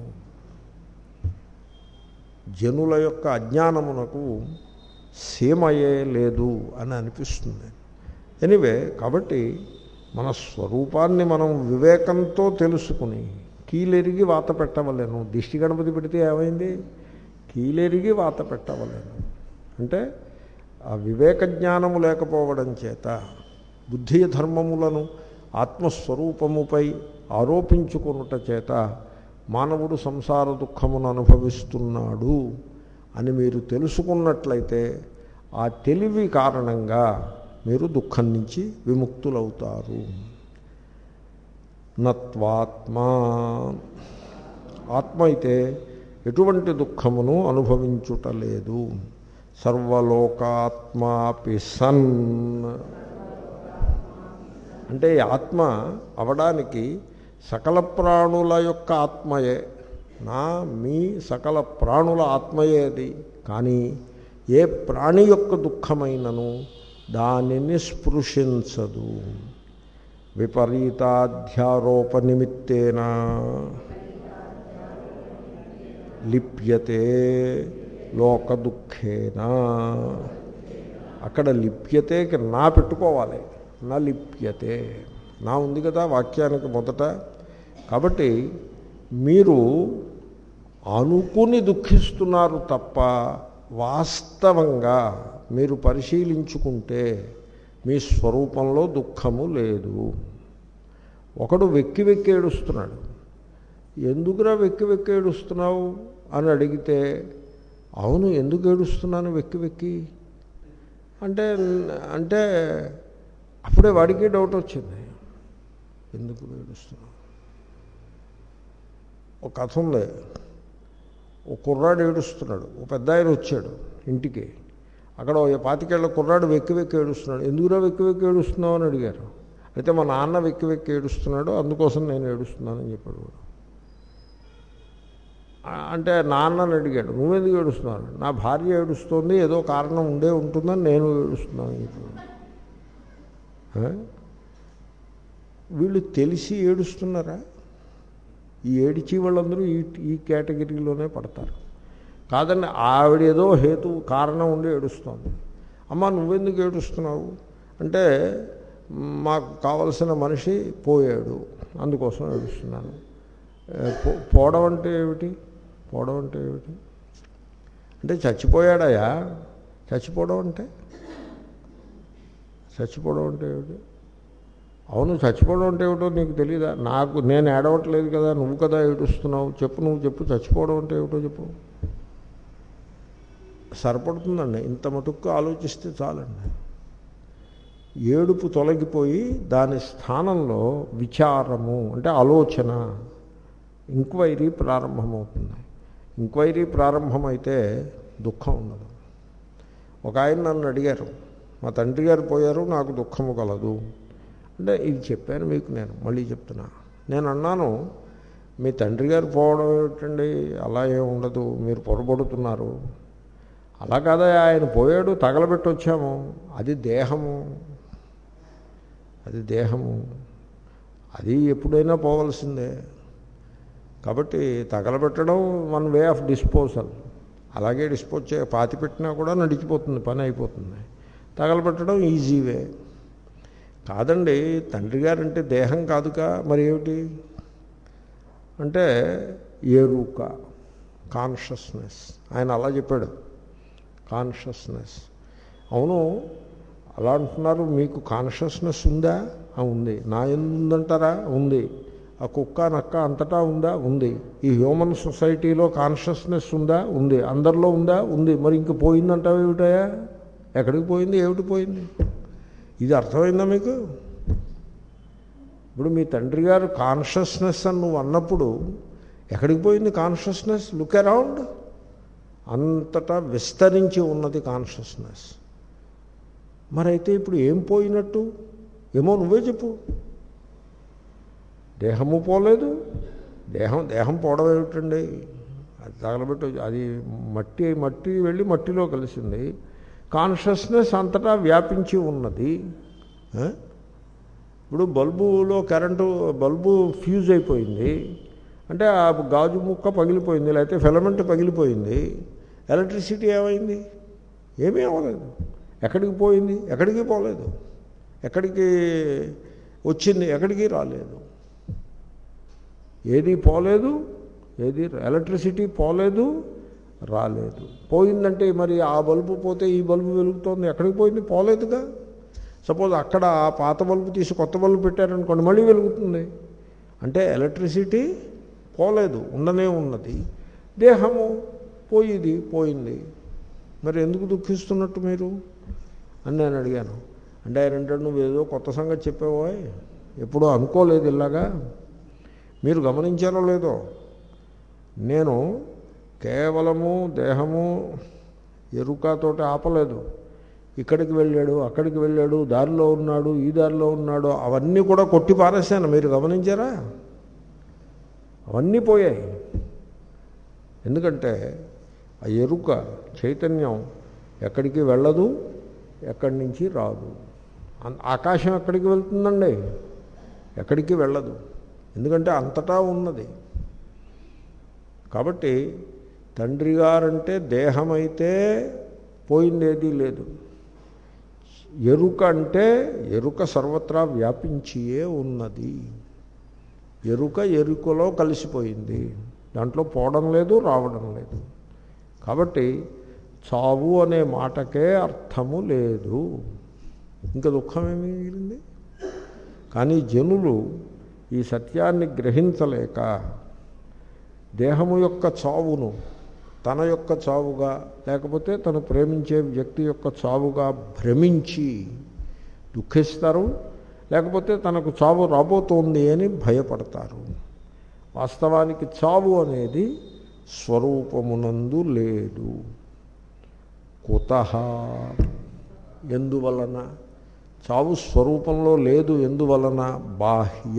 జనుల యొక్క అజ్ఞానమునకు సీమయే లేదు అని అనిపిస్తుంది. ఎనివే, కాబట్టి మన స్వరూపాన్ని మనం వివేకంతో తెలుసుకుని కీలెరిగి వాత పెట్టవలేను. దిష్టి గణపతి పెడితే ఏమైంది? కీలెరిగి వాత పెట్టవలేను. అంటే ఆ వివేక జ్ఞానము లేకపోవడం చేత బుద్ధి ధర్మములను ఆత్మస్వరూపముపై ఆరోపించుకున్నట చేత మానవుడు సంసార దుఃఖమును అనుభవిస్తున్నాడు అని మీరు తెలుసుకున్నట్లయితే ఆ తెలివి కారణంగా మీరు దుఃఖం నుంచి విముక్తులవుతారు. నత్వాత్మా, ఆత్మ అయితే ఎటువంటి దుఃఖమును అనుభవించుటలేదు. సర్వలోకాత్మాపి సన్ అంటే ఆత్మ అవడానికి సకల ప్రాణుల యొక్క ఆత్మయే, నా మీ సకల ప్రాణుల ఆత్మయే అది. కానీ ఏ ప్రాణి యొక్క దుఃఖమైనను దానిని స్పృశించదు. విపరీతాధ్యారోప నిమిత్తేన లిప్యతే లోక దుఃఖేనా. అక్కడ లిప్యతేకి నా పెట్టుకోవాలి. నా లిప్యతే, నా ఉంది కదా వాక్యానికి మొదట. కాబట్టి మీరు అనుకుని దుఃఖిస్తున్నారు తప్ప వాస్తవంగా మీరు పరిశీలించుకుంటే మీ స్వరూపంలో దుఃఖము లేదు. ఒకడు వెక్కి వెక్కి ఏడుస్తున్నాడు. ఎందుకురా వెక్కి వెక్కి ఏడుస్తున్నావు అని అడిగితే, అవును ఎందుకు ఏడుస్తున్నాను వెక్కి వెక్కి అంటే అంటే అప్పుడే వాడికి డౌట్ వచ్చింది, ఎందుకు ఏడుస్తున్నావు. ఒక కథ ఉంది. ఓ కుర్రాడు ఏడుస్తున్నాడు. ఓ పెద్ద ఆయన వచ్చాడు ఇంటికి. అక్కడ ఓ పాతికేళ్ల కుర్రాడు వెక్కి వెక్కి ఏడుస్తున్నాడు. ఎందుకురా వెక్కి వెక్కి ఏడుస్తున్నావు అని అడిగారు. అయితే మా నాన్న వెక్కి వెక్కి ఏడుస్తున్నాడు, అందుకోసం నేను ఏడుస్తున్నానని చెప్పాడు వాడు. అంటే నాన్నని అడిగాడు, నువ్వెందుకు ఏడుస్తున్నావు? నా భార్య ఏడుస్తోంది, ఏదో కారణం ఉండే ఉంటుందని నేను ఏడుస్తున్నాను చెప్పాడు. వీళ్ళు తెలిసి ఏడుస్తున్నారా? ఈ ఏడిచి వాళ్ళందరూ ఈ ఈ కేటగిరీలోనే పడతారు. కాదండి, ఆవిడ ఏదో హేతు కారణం ఉండి ఏడుస్తోంది. అమ్మ నువ్వెందుకు ఏడుస్తున్నావు అంటే, మాకు కావలసిన మనిషి పోయాడు, అందుకోసం ఏడుస్తున్నాను. పోవడం అంటే ఏమిటి? పోవడం అంటే ఏమిటి అంటే చచ్చిపోయాడయా. చచ్చిపోవడం అంటే చచ్చిపోవడం అంటే ఏమిటి? అవును, చచ్చిపోవడం అంటే ఏమిటో నీకు తెలీదా? నాకు నేను ఏడవట్లేదు కదా, నువ్వు కదా ఏడుస్తున్నావు. చెప్పు, నువ్వు చెప్పు, చచ్చిపోవడం అంటే ఏమిటో చెప్పు. సరిపడుతుందండి, ఇంత మటుకు ఆలోచిస్తే చాలండి. ఏడుపు తొలగిపోయి దాని స్థానంలో విచారము అంటే ఆలోచన, ఎంక్వైరీ ప్రారంభమవుతుంది. ఎంక్వైరీ ప్రారంభమైతే దుఃఖం ఉండదు. ఒక ఆయన నన్ను అడిగారు, మా తండ్రి గారు పోయారు, నాకు దుఃఖము కలదు అంటే ఇది చెప్పాను మీకు. నేను మళ్ళీ చెప్తున్నా, నేను అన్నాను మీ తండ్రి గారు పోవడం ఏమిటండి, అలా ఏమి ఉండదు, మీరు పొరపడుతున్నారు. అలా కాదా, ఆయన పోయాడు, తగలబెట్టి వచ్చాము, అది దేహము, అది దేహము, అది ఎప్పుడైనా పోవలసిందే. కాబట్టి తగలబెట్టడం వన్ వే ఆఫ్ డిస్పోజల్, అలాగే డిస్పోజ్ చే పాతి పెట్టినా కూడా నడిచిపోతుంది, పని అయిపోతుంది. తగలబెట్టడం ఈజీ వే. కాదండి తండ్రి గారంటే దేహం కాదుగా, మరి ఏమిటి అంటే ఎరుక, కాన్షియస్నెస్. ఆయన అలా చెప్పాడు, కాన్షియస్నెస్. అవును అలా అంటున్నారు, మీకు కాన్షియస్నెస్ ఉందా? ఉంది. నా ఎందుందంటారా? ఉంది. ఆ కుక్క నక్క అంతటా ఉందా? ఉంది. ఈ హ్యూమన్ సొసైటీలో కాన్షియస్నెస్ ఉందా? ఉంది. అందరిలో ఉందా? ఉంది. మరి ఇంక పోయిందంటావు ఏమిటాయా? ఎక్కడికి పోయింది? ఏమిటి పోయింది? ఇది అర్థమైందా మీకు? ఇప్పుడు మీ తండ్రి గారు కాన్షియస్నెస్ అని నువ్వు అన్నప్పుడు ఎక్కడికి పోయింది కాన్షియస్నెస్? లుక్ అరౌండ్, అంతటా విస్తరించి ఉన్నది కాన్షియస్నెస్. మరైతే ఇప్పుడు ఏం పోయినట్టు? ఏమో నువ్వే చెప్పు. దేహము పోలేదు. దేహం దేహం పోవడం ఏమిటండి? అది తగలబెట్టి అది మట్టి మట్టి వెళ్ళి మట్టిలో కలిసింది. కాన్షియస్నెస్ అంతటా వ్యాపించి ఉన్నది. ఇప్పుడు బల్బులో కరెంటు, బల్బు ఫ్యూజ్ అయిపోయింది అంటే ఆ గాజు ముక్క పగిలిపోయింది, లేకపోతే ఫిలమెంట్ పగిలిపోయింది. ఎలక్ట్రిసిటీ ఏమైంది? ఏమీ అవ్వలేదు. ఎక్కడికి పోయింది? ఎక్కడికి పోలేదు. ఎక్కడికి వచ్చింది? ఎక్కడికి రాలేదు. ఏది పోలేదు, ఏది ఎలక్ట్రిసిటీ పోలేదు, రాలేదు. పోయిందంటే మరి ఆ బల్బు పోతే ఈ బల్బు వెలుగుతోంది, ఎక్కడికి పోయింది? పోలేదుగా. సపోజ్ అక్కడ ఆ పాత బల్బు తీసి కొత్త బల్బు పెట్టారనుకోండి, మళ్ళీ వెలుగుతుంది. అంటే ఎలక్ట్రిసిటీ పోలేదు, ఉండనే ఉన్నది. దేహము పోయింది, పోయింది. మరి ఎందుకు దుఃఖిస్తున్నట్టు మీరు అని నేను అడిగాను. అంటే ఆయన అంటే నువ్వు ఏదో కొత్త సంగతి చెప్పావో, ఎప్పుడూ అనుకోలేదు ఇలాగా. మీరు గమనించారో లేదో, నేను కేవలము దేహము ఎరుకతోటి ఆపలేదు. ఇక్కడికి వెళ్ళాడు, అక్కడికి వెళ్ళాడు, దారిలో ఉన్నాడు, ఈ దారిలో ఉన్నాడు, అవన్నీ కూడా కొట్టి పారేశాను. మీరు గమనించారా? అవన్నీ పోయాయి. ఎందుకంటే ఆ ఎరుక చైతన్యం ఎక్కడికి వెళ్ళదు, ఎక్కడి నుంచి రాదు. ఆకాశం ఎక్కడికి వెళ్తుందండి? ఎక్కడికి వెళ్ళదు, ఎందుకంటే అంతటా ఉన్నది. కాబట్టి తండ్రి గారంటే దేహమైతే పోయిందేదీ లేదు. ఎరుక అంటే ఎరుక సర్వత్రా వ్యాపించియే ఉన్నది. ఎరుక ఎరుకలో కలిసిపోయింది, దాంట్లో పోవడం లేదు, రావడం లేదు. కాబట్టి చావు అనే మాటకే అర్థము లేదు, ఇంకా దుఃఖమేమి మిగిలింది. కానీ జనులు ఈ సత్యాన్ని గ్రహించలేక దేహము యొక్క చావును తన యొక్క చావుగా, లేకపోతే తను ప్రేమించే వ్యక్తి యొక్క చావుగా భ్రమించి దుఃఖిస్తారు, లేకపోతే తనకు చావు రాబోతోంది అని భయపడతారు. వాస్తవానికి చావు అనేది స్వరూపమునందు లేదు. కుతః, ఎందువలన? చావు స్వరూపంలో లేదు, ఎందువలన? బాహ్య,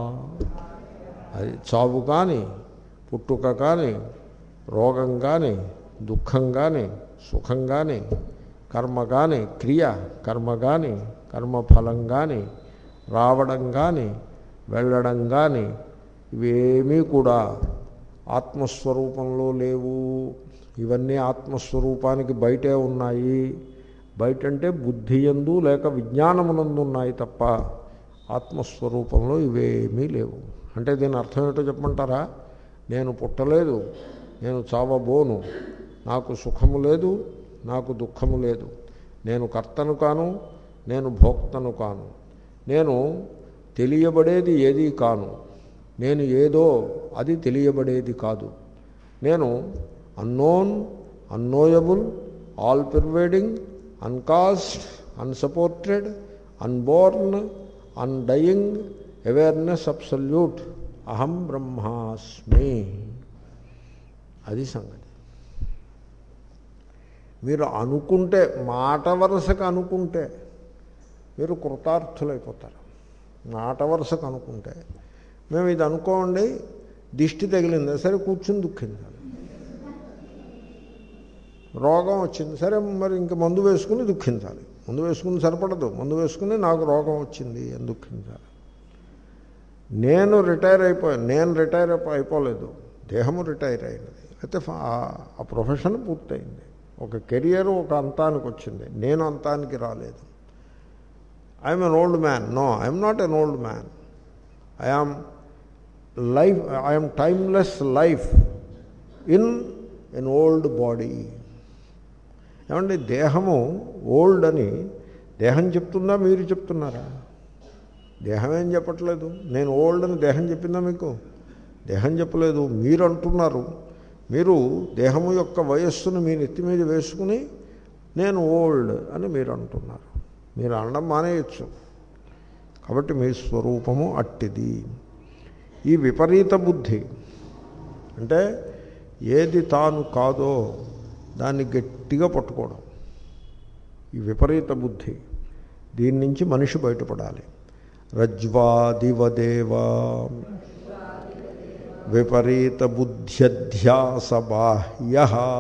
అది చావు కానీ, పుట్టుక కానీ, రోగం కానీ, దుఃఖం కానీ, సుఖం కానీ, కర్మ కానీ, క్రియ కర్మ కానీ, కర్మఫలం కానీ, రావడం కానీ, వెళ్ళడం కానీ, ఇవేమీ కూడా ఆత్మస్వరూపంలో లేవు. ఇవన్నీ ఆత్మస్వరూపానికి బయటే ఉన్నాయి. బయట అంటే బుద్ధి యందు లేక విజ్ఞానమునందు ఉన్నాయి తప్ప ఆత్మస్వరూపంలో ఇవేమీ లేవు. అంటే దీని అర్థం ఏంటో చెప్పమంటారా? నేను పుట్టలేదు, నేను చావబోను, నాకు సుఖము లేదు, నాకు దుఃఖము లేదు, నేను కర్తను కాను, నేను భోక్తను కాను, నేను తెలియబడేది ఏదీ కాను, నేను ఏదో అది తెలియబడేది కాదు, నేను unknown, unknowable, all pervading, uncaused, unsupported, unborn, undying, awareness absolute, అహం బ్రహ్మాస్మి. అది సంగతి. మీరు అనుకుంటే, మాట వరుసకు అనుకుంటే మీరు కృతార్థులైపోతారు. మాట వరుసకు అనుకుంటే, మేము ఇది అనుకోండి, దిష్టి తగిలింది, సరే కూర్చుని దుఃఖించాలి. రోగం వచ్చింది, సరే మరి ఇంక మందు వేసుకుని దుఃఖించాలి. మందు వేసుకుని సరిపడదు, మందు వేసుకుని నాకు రోగం వచ్చింది అని దుఃఖించాలి. నేను రిటైర్ అయిపోయాను, నేను రిటైర్ అయిపోలేదు, దేహము రిటైర్ అయినది. అయితే ఆ ప్రొఫెషన్ పూర్తయింది, ఒక కెరియర్ ఒక అంతానికి వచ్చింది, నేను అంతానికి రాలేదు. I'm an old man. No, I'm not an old man. I'm life, I'm timeless life in an old body. ఏమండి, దేహము ఓల్డ్ అని దేహం చెప్తుందా, మీరు చెప్తున్నారా? దేహం ఏం చెప్పట్లేదు. నేను ఓల్డ్ అని దేహం చెప్పిందా మీకు? దేహం చెప్పలేదు, మీరు అంటున్నారు. మీరు దేహము యొక్క వయస్సును మీ నెత్తి మీద వేసుకుని నేను ఓల్డ్ అని మీరు అంటున్నారు. మీరు అనడం మానేయచ్చు. కాబట్టి మీ స్వరూపము అట్టిది. ఈ విపరీత బుద్ధి అంటే ఏది తాను కాదో దాన్ని గట్టిగా పట్టుకోవడం, ఈ విపరీత బుద్ధి, దీని నుంచి మనిషి బయటపడాలి. రజ్వాదివదేవా విపరీత బుద్ధ్యధ్యాస బాహ్య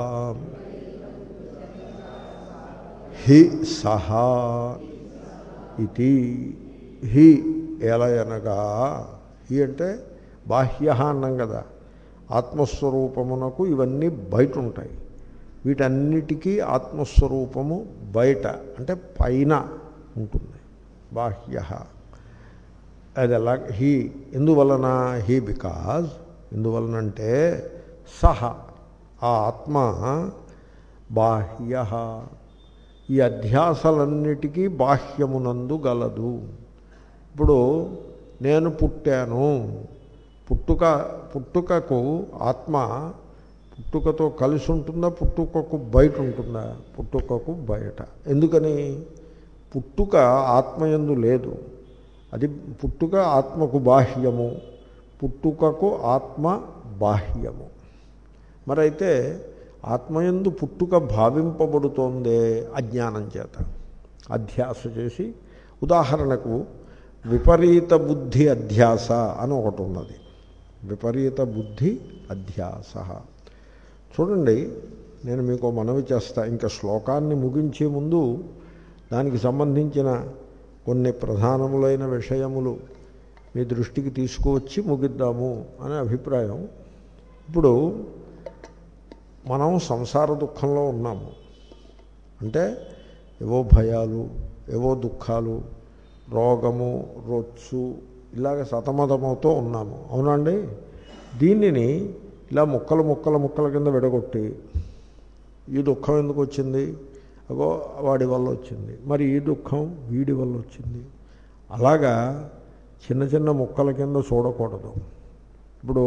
హి సహా ఇది. హి ఎలయనగా, హి అంటే బాహ్య అన్నాం కదా, ఆత్మస్వరూపమునకు ఇవన్నీ బయట ఉంటాయి. వీటన్నిటికీ ఆత్మస్వరూపము బయట అంటే పైన ఉంటుంది. బాహ్య అది ఎలా? హీ ఎందువలన? హీ బికాజ్ ఎందువలనంటే సహ ఆ ఆత్మ బాహ్య, ఈ అధ్యాసలన్నిటికీ బాహ్యమునందు గలదు. ఇప్పుడు నేను పుట్టాను, పుట్టుక పుట్టుకకు ఆత్మ పుట్టుకతో కలిసి ఉంటుందా, పుట్టుకకు బయట ఉంటుందా? పుట్టుకకు బయట. ఎందుకని? పుట్టుక ఆత్మయందు లేదు. అది పుట్టుక ఆత్మకు బాహ్యము, పుట్టుకకు ఆత్మ బాహ్యము. మరైతే ఆత్మయందు పుట్టుక భావింపబడుతోందే అజ్ఞానం చేత, అధ్యాస చేసి. ఉదాహరణకు విపరీత బుద్ధి అధ్యాస అని ఒకటి ఉన్నది. విపరీత బుద్ధి అధ్యాస. చూడండి, నేను మీకు మనవి చేస్తా, ఇంకా శ్లోకాన్ని ముగించే ముందు దానికి సంబంధించిన కొన్ని ప్రధానములైన విషయములు మీ దృష్టికి తీసుకువచ్చి ముగిద్దాము అనే అభిప్రాయం. ఇప్పుడు మనం సంసార దుఃఖంలో ఉన్నాము అంటే ఏవో భయాలు, ఏవో దుఃఖాలు, రోగము, రొచ్చు, ఇలాగ సతమతమవుతూ ఉన్నాము. అవునండి? దీనిని ఇలా ముక్కలు ముక్కల ముక్కల కింద విడగొట్టి, ఈ దుఃఖం ఎందుకు వచ్చింది? అగో వాడి వల్ల వచ్చింది, మరి ఈ దుఃఖం వీడి వల్ల వచ్చింది, అలాగా చిన్న చిన్న ముక్కల కింద చూడకూడదు. ఇప్పుడు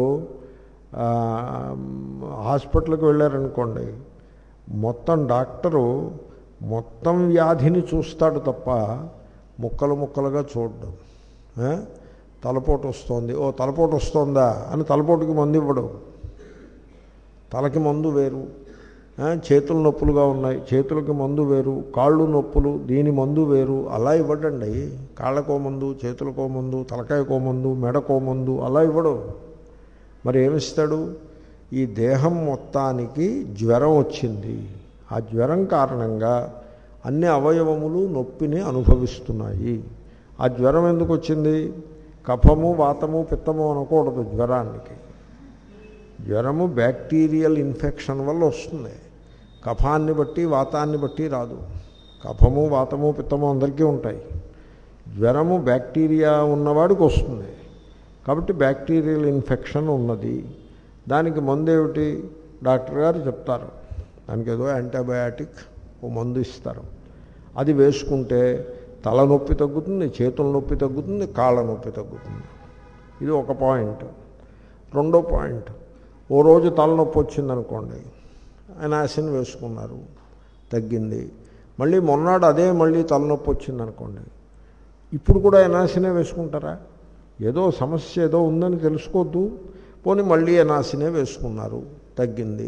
హాస్పిటల్కి వెళ్ళారనుకోండి, మొత్తం డాక్టరు మొత్తం వ్యాధిని చూస్తాడు తప్ప ముక్కలు ముక్కలుగా చూడడం. తలపోటు వస్తుంది, ఓ తలపోటు వస్తుందా అని తలపోటుకి మందు ఇవ్వడు. తలకి మందు వేరు, చేతులు నొప్పులుగా ఉన్నాయి, చేతులకి మందు వేరు, కాళ్ళు నొప్పులు, దీని మందు వేరు, అలా ఇవ్వడండి. కాళ్ళకో మందు, చేతులకో మందు, తలకాయకో మందు, మెడకో మందు, అలా ఇవ్వడు. మరి ఏమిస్తాడు? ఈ దేహం మొత్తానికి జ్వరం వచ్చింది, ఆ జ్వరం కారణంగా అన్ని అవయవములు నొప్పిని అనుభవిస్తున్నాయి. ఆ జ్వరం ఎందుకు వచ్చింది? కఫము, వాతము, పిత్తము అనకూడదు జ్వరానికి. జ్వరము బ్యాక్టీరియల్ ఇన్ఫెక్షన్ వల్ల వస్తుంది. కఫాన్ని బట్టి, వాతాన్ని బట్టి రాదు. కఫము, వాతము, పిత్తము అందరికీ ఉంటాయి. జ్వరము బ్యాక్టీరియా ఉన్నవాడికి వస్తుంది. కాబట్టి బ్యాక్టీరియల్ ఇన్ఫెక్షన్ ఉన్నది. దానికి మందు ఏమిటి? డాక్టర్ గారు చెప్తారు, దానికి ఏదో యాంటీబయాటిక్ ఓ మందు ఇస్తారు. అది వేసుకుంటే తలనొప్పి తగ్గుతుంది, చేతుల నొప్పి తగ్గుతుంది, కాళ్ళ నొప్పి తగ్గుతుంది. ఇది ఒక పాయింట్. రెండో పాయింట్, ఓ రోజు తలనొప్పి వచ్చిందనుకోండి, ఎనాసిన్ వేసుకున్నారు, తగ్గింది. మళ్ళీ మొన్నాడు అదే మళ్ళీ తలనొప్పి వచ్చిందనుకోండి, ఇప్పుడు కూడా ఎనాసినే వేసుకుంటారా? ఏదో సమస్య ఏదో ఉందని తెలుసుకోవద్దు, పోనీ మళ్ళీ ఎనాసినే వేసుకున్నారు, తగ్గింది.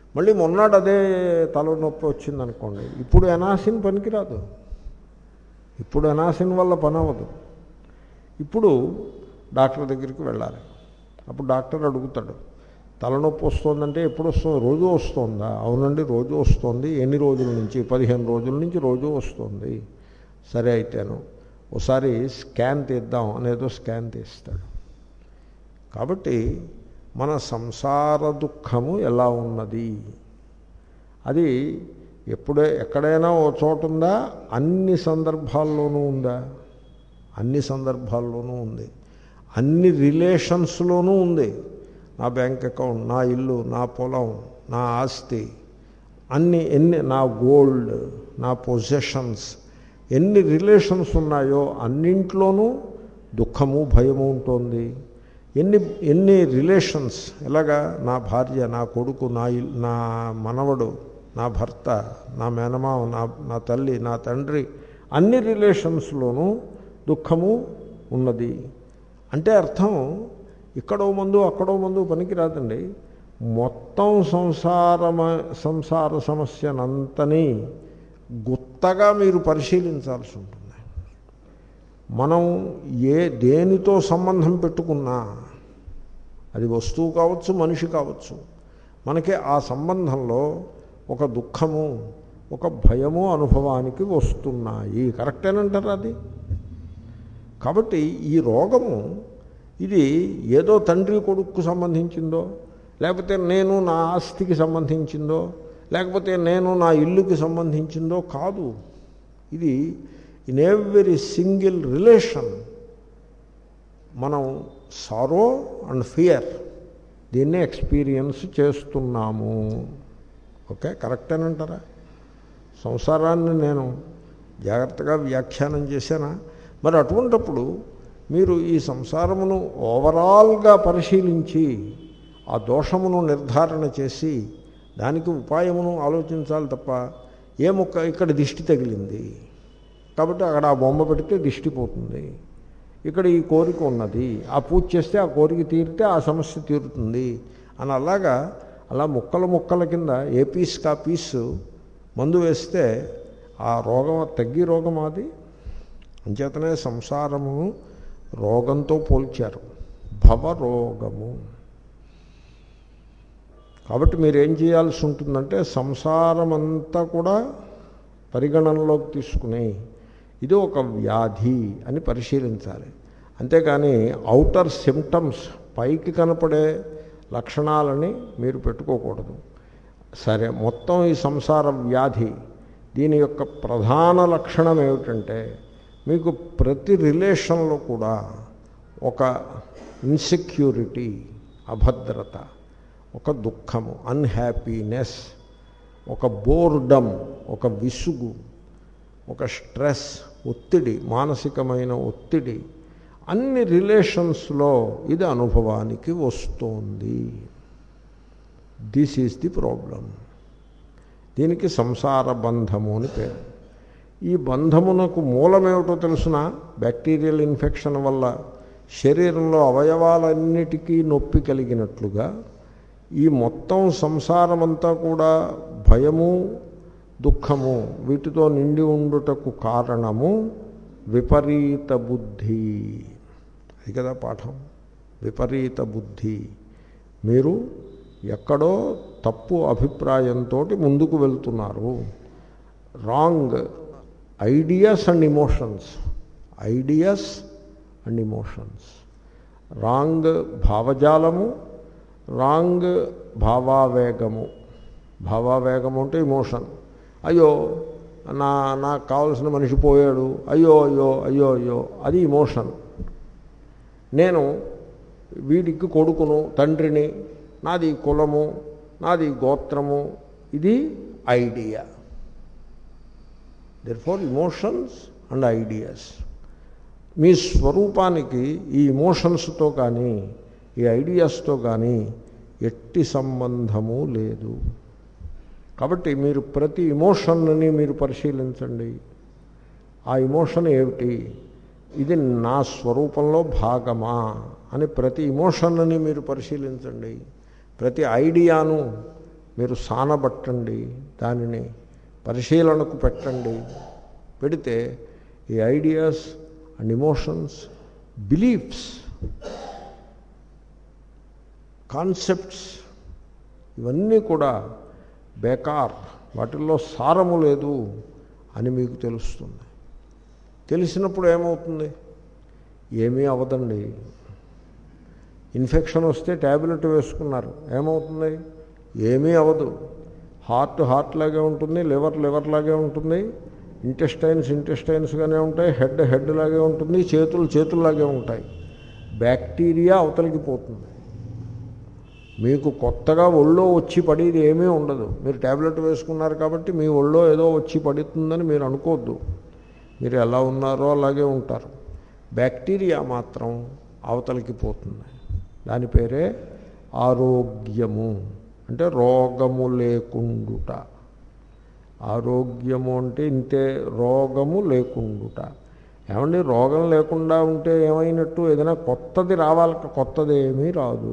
మళ్ళీ మొన్నాడు అదే తలనొప్పి వచ్చిందనుకోండి, ఇప్పుడు ఎనాసిన్ పనికిరాదు, ఇప్పుడు ఎనాసిన్ వల్ల పని అవ్వదు. ఇప్పుడు డాక్టర్ దగ్గరికి వెళ్ళాలి. అప్పుడు డాక్టర్ అడుగుతాడు, తలనొప్పి వస్తుందంటే ఎప్పుడు వస్తుంది? రోజు వస్తుందా? అవునండి రోజు వస్తుంది. ఎన్ని రోజుల నుంచి? పదిహేను రోజుల నుంచి రోజు వస్తుంది. సరే అయితేను ఒకసారి స్కాన్ తీద్దాం అనేదో స్కాన్ తీస్తాడు. కాబట్టి మన సంసార దుఃఖము ఎలా ఉన్నది, అది ఎప్పుడే ఎక్కడైనా ఓ చోట ఉందా? అన్ని సందర్భాల్లోనూ ఉందా? అన్ని సందర్భాల్లోనూ ఉంది. అన్ని రిలేషన్స్లోనూ ఉంది. నా బ్యాంక్ అకౌంట్, నా ఇల్లు, నా పొలం, నా ఆస్తి, అన్ని ఎన్ని నా గోల్డ్, నా పొజెషన్స్, ఎన్ని రిలేషన్స్ ఉన్నాయో అన్నింట్లోనూ దుఃఖము భయము ఉంటుంది. ఎన్ని ఎన్ని రిలేషన్స్, ఎలాగా నా భార్య, నా కొడుకు, నా నా మనవడు, నా భర్త, నా మేనమావ, నా నా తల్లి, నా తండ్రి, అన్ని రిలేషన్స్లోనూ దుఃఖము ఉన్నది. అంటే అర్థం ఇక్కడో మందు అక్కడో మందు పనికిరాదండి. మొత్తం సంసారమ సంసార సమస్యనంతని గుత్తగా మీరు పరిశీలించాల్సి ఉంటుంది. మనం ఏ దేనితో సంబంధం పెట్టుకున్నా, అది వస్తువు కావచ్చు, మనిషి కావచ్చు, మనకి ఆ సంబంధంలో ఒక దుఃఖము, ఒక భయము అనుభవానికి వస్తున్నాయి. కరెక్టేనంటారా అది? కాబట్టి ఈ రోగము ఇది ఏదో తండ్రి కొడుకు సంబంధించిందో, లేకపోతే నేను నా ఆస్తికి సంబంధించిందో, లేకపోతే నేను నా ఇల్లుకి సంబంధించిందో కాదు. ఇది ఇన్ ఎవ్రీ సింగిల్ రిలేషన్ మనం సారో అండ్ ఫియర్ దీన్నే ఎక్స్పీరియన్స్ చేస్తున్నాము. ఓకే, కరెక్టేనంటారా? సంసారాన్ని నేను జాగ్రత్తగా వ్యాఖ్యానం చేశానా? మరి అటువంటప్పుడు మీరు ఈ సంసారమును ఓవరాల్గా పరిశీలించి ఆ దోషమును నిర్ధారణ చేసి దానికి ఉపాయమును ఆలోచించాలి తప్ప, ఏ ముక్క ఇక్కడ దిష్టి తగిలింది కాబట్టి అక్కడ ఆ బొమ్మ పెడితే దిష్టి పోతుంది, ఇక్కడ ఈ కోరిక ఉన్నది, ఆ పూజ చేస్తే ఆ కోరిక తీరితే ఆ సమస్య తీరుతుంది అని అలాగా అలా ముక్కల ముక్కల కింద ఏ పీస్కి ఆ పీసు మందు వేస్తే ఆ రోగం తగ్గి రోగం అది. అంచేతనే సంసారము రోగంతో పోల్చారు, భవరోగము. కాబట్టి మీరేం చేయాల్సి ఉంటుందంటే సంసారమంతా కూడా పరిగణనలోకి తీసుకుని ఇది ఒక వ్యాధి అని పరిశీలించాలి. అంతేకాని ఔటర్ సిమ్టమ్స్, పైకి కనపడే లక్షణాలని మీరు పెట్టుకోకూడదు. సరే, మొత్తం ఈ సంసార వ్యాధి దీని యొక్క ప్రధాన లక్షణం ఏమిటంటే మీకు ప్రతి రిలేషన్లో కూడా ఒక ఇన్సెక్యూరిటీ, అభద్రత, ఒక దుఃఖము, అన్హ్యాపీనెస్, ఒక బోర్డమ్, ఒక విసుగు, ఒక స్ట్రెస్, ఒత్తిడి, మానసికమైన ఒత్తిడి అన్ని రిలేషన్స్లో ఇది అనుభవానికి వస్తుంది. This is the problem. దీనికి సంసార బంధము అని పేరు. ఈ బంధమునకు మూలమేమిటో తెలుసిన? బ్యాక్టీరియల్ ఇన్ఫెక్షన్ వల్ల శరీరంలో అవయవాలన్నిటికీ నొప్పి కలిగినట్లుగా ఈ మొత్తం సంసారమంతా కూడా భయము, దుఃఖము వీటితో నిండి ఉండుటకు కారణము విపరీత బుద్ధి. అది కదా పాఠం, విపరీత బుద్ధి. మీరు ఎక్కడో తప్పు అభిప్రాయంతో ముందుకు వెళ్తున్నారు. Wrong ideas and emotions, ideas and emotions, wrong భావజాలము, రాంగ్ భావావేగము. భావావేగము అంటే ఇమోషన్. అయ్యో నా నాకు కావలసిన మనిషి పోయాడు, అయ్యో అయ్యో అయ్యో అయ్యో, అది ఇమోషన్. నేను వీడికి కొడుకును, తండ్రిని, నాది కులము, నాది గోత్రము, ఇది idea. Therefore emotions and ideas. మీ స్వరూపానికి ఈ ఇమోషన్స్తో కానీ ఈ ఐడియాస్తో కానీ ఎట్టి సంబంధము లేదు. కాబట్టి మీరు ప్రతి ఇమోషన్ని మీరు పరిశీలించండి. ఆ ఇమోషన్ ఏమిటి, ఇది నా స్వరూపంలో భాగమా అని ప్రతి ఇమోషన్ని మీరు పరిశీలించండి. ప్రతి ఐడియాను మీరు సానబట్టండి, దానిని పరిశీలనకు పెట్టండి. పెడితే ఈ ideas and emotions, beliefs, concepts ఇవన్నీ కూడా బేకార్, వాటిల్లో సారము లేదు అని మీకు తెలుస్తుంది. తెలిసినప్పుడు ఏమవుతుంది? ఏమీ అవదండి. ఇన్ఫెక్షన్ వస్తే ట్యాబ్లెట్ వేసుకున్నారు, ఏమవుతుంది? ఏమీ అవదు. హార్ట్ హార్ట్ లాగే ఉంటుంది, లివర్ లివర్ లాగే ఉంటుంది, ఇంటెస్టైన్స్ ఇంటెస్టైన్స్గానే ఉంటాయి, హెడ్ హెడ్ లాగే ఉంటుంది, చేతులు చేతుల్లాగే ఉంటాయి. బ్యాక్టీరియా అవతలికి పోతుంది. మీకు కొత్తగా ఒళ్ళో వచ్చి పడేది ఏమీ ఉండదు. మీరు ట్యాబ్లెట్ వేసుకున్నారు కాబట్టి మీ ఒళ్ళో ఏదో వచ్చి పడుతుందని మీరు అనుకోవద్దు. మీరు ఎలా ఉన్నారో అలాగే ఉంటారు. బ్యాక్టీరియా మాత్రం అవతలికి పోతుంది. దాని పేరే ఆరోగ్యము, అంటే రోగము లేకుండుట. ఆరోగ్యము అంటే ఇంతే, రోగము లేకుండుట. ఏమండి, రోగం లేకుండా ఉంటే ఏమైనట్టు? ఏదైనా కొత్తది రావాలి, కొత్తది ఏమీ రాదు.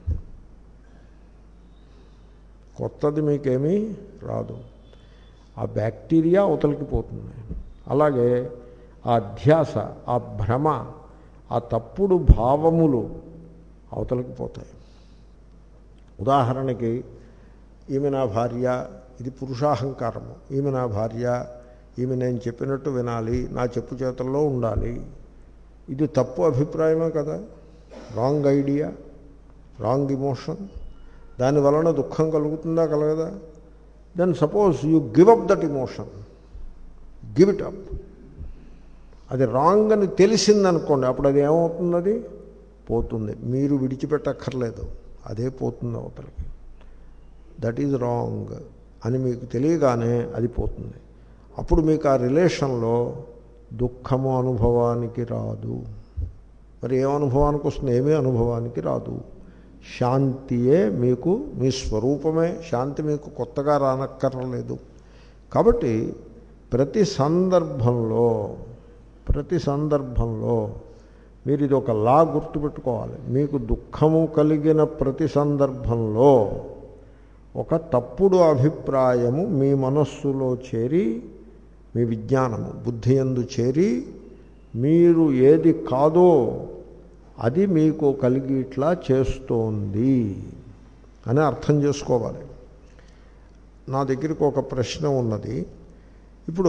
కొత్తది మీకేమీ రాదు. ఆ బ్యాక్టీరియా అవతలికి పోతుంది. అలాగే ఆ ధ్యాస, ఆ భ్రమ, ఆ తప్పుడు భావములు అవతలికి పోతాయి. ఉదాహరణకి, ఈమె నా భార్య, ఇది పురుషాహంకారము. ఈమె నా భార్య, ఈమె నేను చెప్పినట్టు వినాలి, నా చెప్పు చేతుల్లో ఉండాలి. ఇది తప్పు అభిప్రాయమే కదా, రాంగ్ ఐడియా, రాంగ్ ఇమోషన్. దాని వలన దుఃఖం కలుగుతుందా, కలగదా? Then suppose you give up that emotion, give it up. అది రాంగ్ అని తెలిసిందనుకోండి, అప్పుడు అది ఏమవుతుంది? అది పోతుంది. మీరు విడిచిపెట్టక్కర్లేదు, అదే పోతుంది అవతలకి. దట్ ఈజ్ రాంగ్ అని మీకు తెలియగానే అది పోతుంది. అప్పుడు మీకు ఆ రిలేషన్లో దుఃఖము అనుభవానికి రాదు. మరి ఏం అనుభవానికి వస్తుంది? ఏమీ అనుభవానికి రాదు. శాంతియే మీకు, మీ స్వరూపమే శాంతి. మీకు కొత్తగా రానక్కర్లేదు. కాబట్టి ప్రతి సందర్భంలో ప్రతి సందర్భంలో మీరు ఇది ఒక లా గుర్తుపెట్టుకోవాలి. మీకు దుఃఖము కలిగిన ప్రతి సందర్భంలో ఒక తప్పుడు అభిప్రాయము మీ మనస్సులో చేరి, మీ విజ్ఞానము బుద్ధి యందు చేరి, మీరు ఏది కాదో అది మీకు కలిగి ఇట్లా చేస్తోంది అని అర్థం చేసుకోవాలి. నా దగ్గరికి ఒక ప్రశ్న ఉన్నది. ఇప్పుడు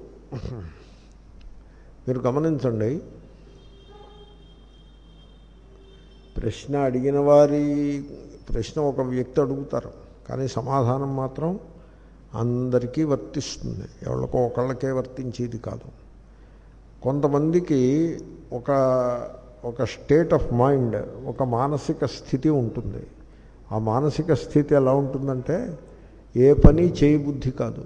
మీరు గమనించండి, ప్రశ్న అడిగిన వారి ప్రశ్న ఒక వ్యక్తి అడుగుతారు, కానీ సమాధానం మాత్రం అందరికీ వర్తిస్తుంది, ఎవరికో ఒకళ్ళకే వర్తించేది కాదు. కొంతమందికి ఒక ఒక స్టేట్ ఆఫ్ మైండ్, ఒక మానసిక స్థితి ఉంటుంది. ఆ మానసిక స్థితి ఎలా ఉంటుందంటే, ఏ పని చేయబుద్ధి కాదు.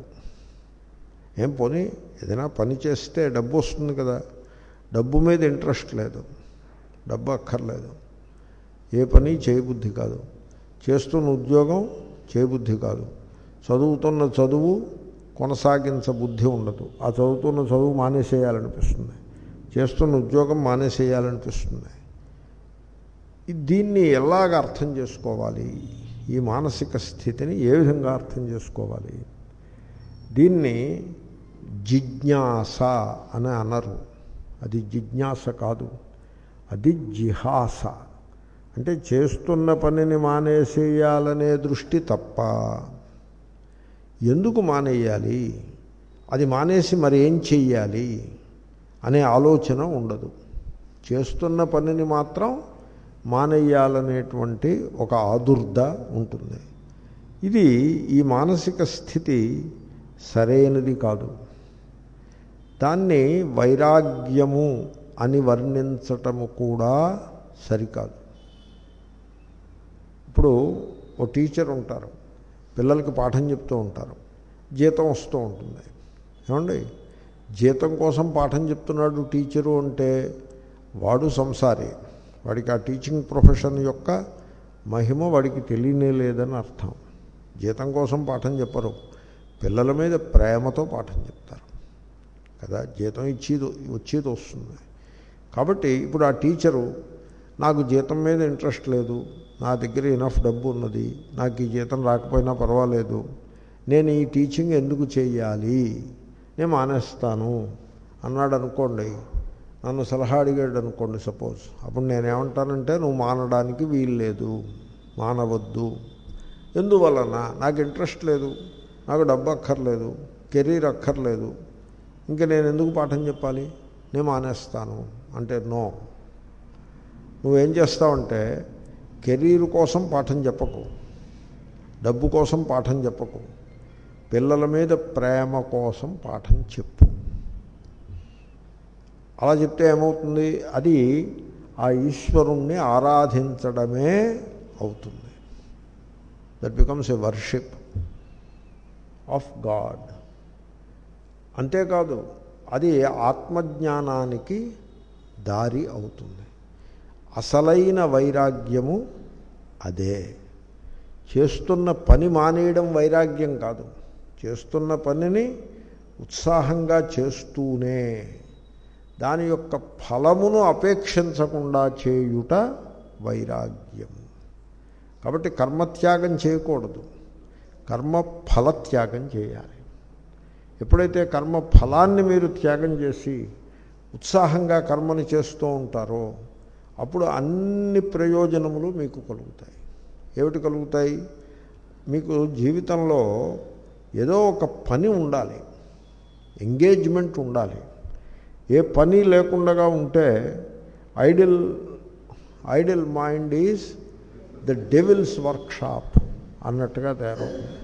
ఏం పోనీ ఏదైనా పని చేస్తే డబ్బు వస్తుంది కదా, డబ్బు మీద ఇంట్రెస్ట్ లేదు, డబ్బు అక్కర్లేదు. ఏ పని చేయబుద్ధి కాదు. చేస్తున్న ఉద్యోగం చేయబుద్ధి కాదు. చదువుతున్న చదువు కొనసాగించబుద్ధి ఉండదు. ఆ చదువుతున్న చదువు మానేసేయాలనిపిస్తుంది. చేస్తున్న ఉద్యోగం మానేసేయాలనిపిస్తుంది. దీన్ని ఎలాగ అర్థం చేసుకోవాలి? ఈ మానసిక స్థితిని ఏ విధంగా అర్థం చేసుకోవాలి? దీన్ని జిజ్ఞాస అని అనరు. అది జిజ్ఞాస కాదు, అది జిహాస. అంటే చేస్తున్న పనిని మానేసేయాలనే దృష్టి తప్ప, ఎందుకు మానేయాలి, అది మానేసి మరి ఏం చెయ్యాలి అనే ఆలోచన ఉండదు. చేస్తున్న పనిని మాత్రం మానేయాలనేటువంటి ఒక ఆదుర్ద ఉంటుంది. ఇది ఈ మానసిక స్థితి సరైనది కాదు. దాన్ని వైరాగ్యము అని వర్ణించటము కూడా సరికాదు. ఇప్పుడు ఓ టీచర్ ఉంటారు, పిల్లలకి పాఠం చెప్తూ ఉంటారు, జీతం వస్తూ ఉంటుంది. ఏమండి, జీతం కోసం పాఠం చెప్తున్నాడు టీచరు అంటే వాడు సంసారి, వాడికి ఆ టీచింగ్ ప్రొఫెషన్ యొక్క మహిమ వాడికి తెలియనే లేదని అర్థం. జీతం కోసం పాఠం చెప్పరు, పిల్లల మీద ప్రేమతో పాఠం చెప్తారు కదా. జీతం ఇచ్చేది వచ్చేది వస్తుంది. కాబట్టి ఇప్పుడు ఆ టీచరు నాకు జీతం మీద ఇంట్రెస్ట్ లేదు, నా దగ్గర ఇనఫ్ డబ్బు ఉన్నది, నాకు ఈ జీతం రాకపోయినా పర్వాలేదు, నేను ఈ టీచింగ్ ఎందుకు చేయాలి, నేను మానేస్తాను అన్నాడు అనుకోండి, నన్ను సలహా అడిగాడు అనుకోండి సపోజ్, అప్పుడు నేనేమంటానంటే నువ్వు మానడానికి వీలు లేదు, మానవద్దు. ఎందువలన? నాకు ఇంట్రెస్ట్ లేదు, నాకు డబ్బు అక్కర్లేదు, కెరీర్ అక్కర్లేదు, ఇంకా నేను ఎందుకు పాఠం చెప్పాలి, నేను మానేస్తాను అంటే నో. నువ్వేం చేస్తావంటే కెరీర్ కోసం పాఠం చెప్పకు, డబ్బు కోసం పాఠం చెప్పకు, పిల్లల మీద ప్రేమ కోసం పాఠం చెప్పు. అలా చెప్తే ఏమవుతుంది? అది ఆ ఈశ్వరుణ్ణి ఆరాధించడమే అవుతుంది. That becomes a worship of God. అంతేకాదు, అది ఆత్మజ్ఞానానికి దారి అవుతుంది. అసలైన వైరాగ్యము అదే. చేస్తున్న పని మానేయడం వైరాగ్యం కాదు, చేస్తున్న పనిని ఉత్సాహంగా చేస్తూనే దాని యొక్క ఫలమును అపేక్షించకుండా చేయుట వైరాగ్యం. కాబట్టి కర్మత్యాగం చేయకూడదు, కర్మ ఫలత్యాగం చేయాలి. ఎప్పుడైతే కర్మ ఫలాన్ని మీరు త్యాగం చేసి ఉత్సాహంగా కర్మని చేస్తూ ఉంటారో అప్పుడు అన్ని ప్రయోజనములు మీకు కలుగుతాయి. ఏమిటి కలుగుతాయి? మీకు జీవితంలో ఏదో ఒక పని ఉండాలి, ఎంగేజ్మెంట్ ఉండాలి. ఏ పని లేకుండా ఉంటే idle idle mind is the devil's workshop అన్నట్టుగా తయారవుతుంది.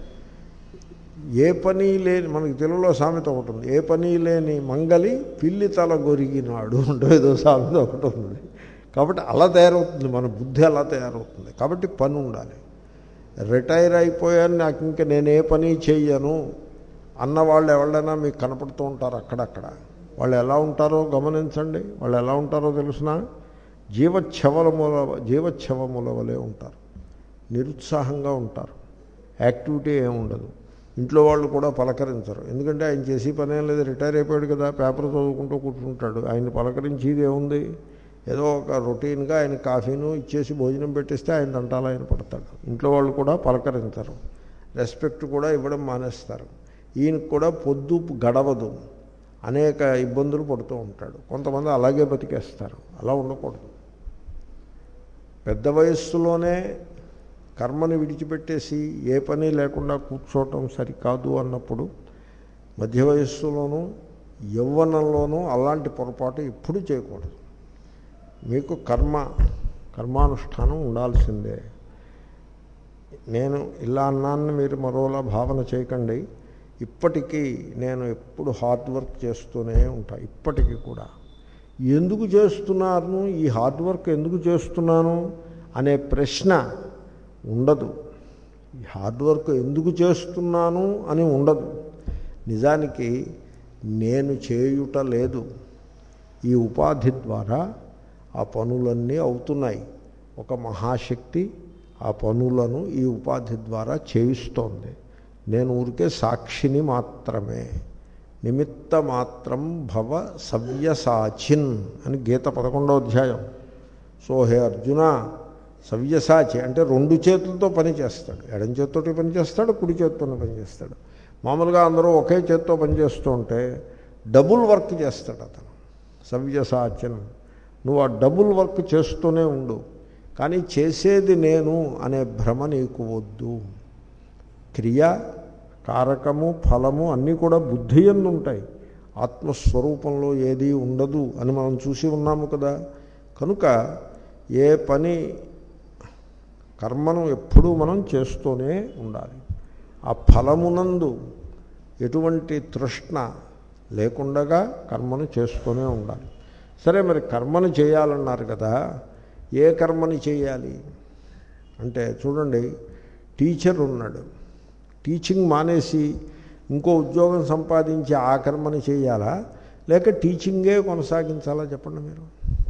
ఏ పని లేని, మనకి తెలుగులో సామెత ఒకటి ఉంది, ఏ పని లేని మంగలి పిల్లి తల గొరిగినాడు అంటే ఏదో సామెత ఒకటి ఉంది. కాబట్టి అలా తయారవుతుంది మన బుద్ధి, అలా తయారవుతుంది. కాబట్టి పని ఉండాలి. రిటైర్ అయిపోయాను, నాకు ఇంకా నేను ఏ పని చెయ్యను అన్నవాళ్ళు ఎవరైనా మీకు కనపడుతూ ఉంటారు అక్కడక్కడ. వాళ్ళు ఎలా ఉంటారో గమనించండి. వాళ్ళు ఎలా ఉంటారో తెలుసిన జీవచ్ఛవముల జీవచ్ఛవముల వలె ఉంటారు. నిరుత్సాహంగా ఉంటారు, యాక్టివిటీ ఏముండదు. ఇంట్లో వాళ్ళు కూడా పలకరించరు, ఎందుకంటే ఆయన చేసి పని ఏం లేదు, రిటైర్ అయిపోయాడు కదా, పేపర్ చదువుకుంటూ కూర్చుంటాడు. ఆయన పలకరించేది ఏముంది? ఏదో ఒక రొటీన్గా ఆయన కాఫీను ఇచ్చేసి భోజనం పెట్టిస్తే ఆయన దంటాలు ఆయన పడతాడు. ఇంట్లో వాళ్ళు కూడా పలకరించరు, రెస్పెక్ట్ కూడా ఇవ్వడం మానేస్తారు. ఈయనకు కూడా పొద్దు గడవదు, అనేక ఇబ్బందులు పడుతూ ఉంటాడు. కొంతమంది అలాగే బతికేస్తారు. అలా ఉండకూడదు. పెద్ద వయస్సులోనే కర్మని విడిచిపెట్టేసి ఏ పని లేకుండా కూర్చోవటం సరికాదు అన్నప్పుడు మధ్య వయస్సులోనూ యవ్వనంలోనూ అలాంటి పొరపాటు ఎప్పుడూ చేయకూడదు. మీకు కర్మ కర్మానుష్ఠానం ఉండాల్సిందే. నేను ఇలా అన్నాన్ని మీరు మరోలా భావన చేయకండి. ఇప్పటికీ నేను ఎప్పుడు హార్డ్ వర్క్ చేస్తూనే ఉంటా. ఇప్పటికీ కూడా ఎందుకు చేస్తున్నాను, ఈ హార్డ్ వర్క్ ఎందుకు చేస్తున్నాను అనే ప్రశ్న ఉండదు. ఈ హార్డ్ వర్క్ ఎందుకు చేస్తున్నాను అని ఉండదు. నిజానికి నేను చేయుట లేదు, ఈ ఉపాధి ద్వారా ఆ పనులన్నీ అవుతున్నాయి. ఒక మహాశక్తి ఆ పనులను ఈ ఉపాధి ద్వారా చేయిస్తోంది. నేను ఊరికే సాక్షిని మాత్రమే. నిమిత్త మాత్రం భవ సవ్యసాచిన్ అని గీత పదకొండవ అధ్యాయం. సో హే అర్జున, సవ్యసాచి అంటే రెండు చేతులతో పని చేస్తాడు. ఎడం చేతితో పని చేస్తాడు, కుడి చేతితో పని చేస్తాడు. మామూలుగా అందరూ ఒకే చేతితో పనిచేస్తూ ఉంటే డబుల్ వర్క్ చేస్తాడు అతను. సవ్యసాచిన్, నువ్వు ఆ డబుల్ వర్క్ చేస్తూనే ఉండు, కానీ చేసేది నేను అనే భ్రమ నీకు వద్దు. క్రియ, కారకము, ఫలము అన్నీ కూడా బుద్ధి యందు ఉంటాయి, ఆత్మస్వరూపంలో ఏదీ ఉండదు అని మనం చూసి ఉన్నాము కదా. కనుక ఏ పని కర్మను ఎప్పుడూ మనం చేస్తూనే ఉండాలి. ఆ ఫలమునందు ఎటువంటి తృష్ణ లేకుండగా కర్మను చేస్తూనే ఉండాలి. సరే, మరి కర్మను చేయాలన్నారు కదా, ఏ కర్మని చేయాలి అంటే చూడండి, టీచర్ ఉన్నాడు, టీచింగ్ మానేసి ఇంకో ఉద్యోగం సంపాదించి ఆ కర్మని చేయాలా, లేక టీచింగే కొనసాగించాలా చెప్పండి మీరు?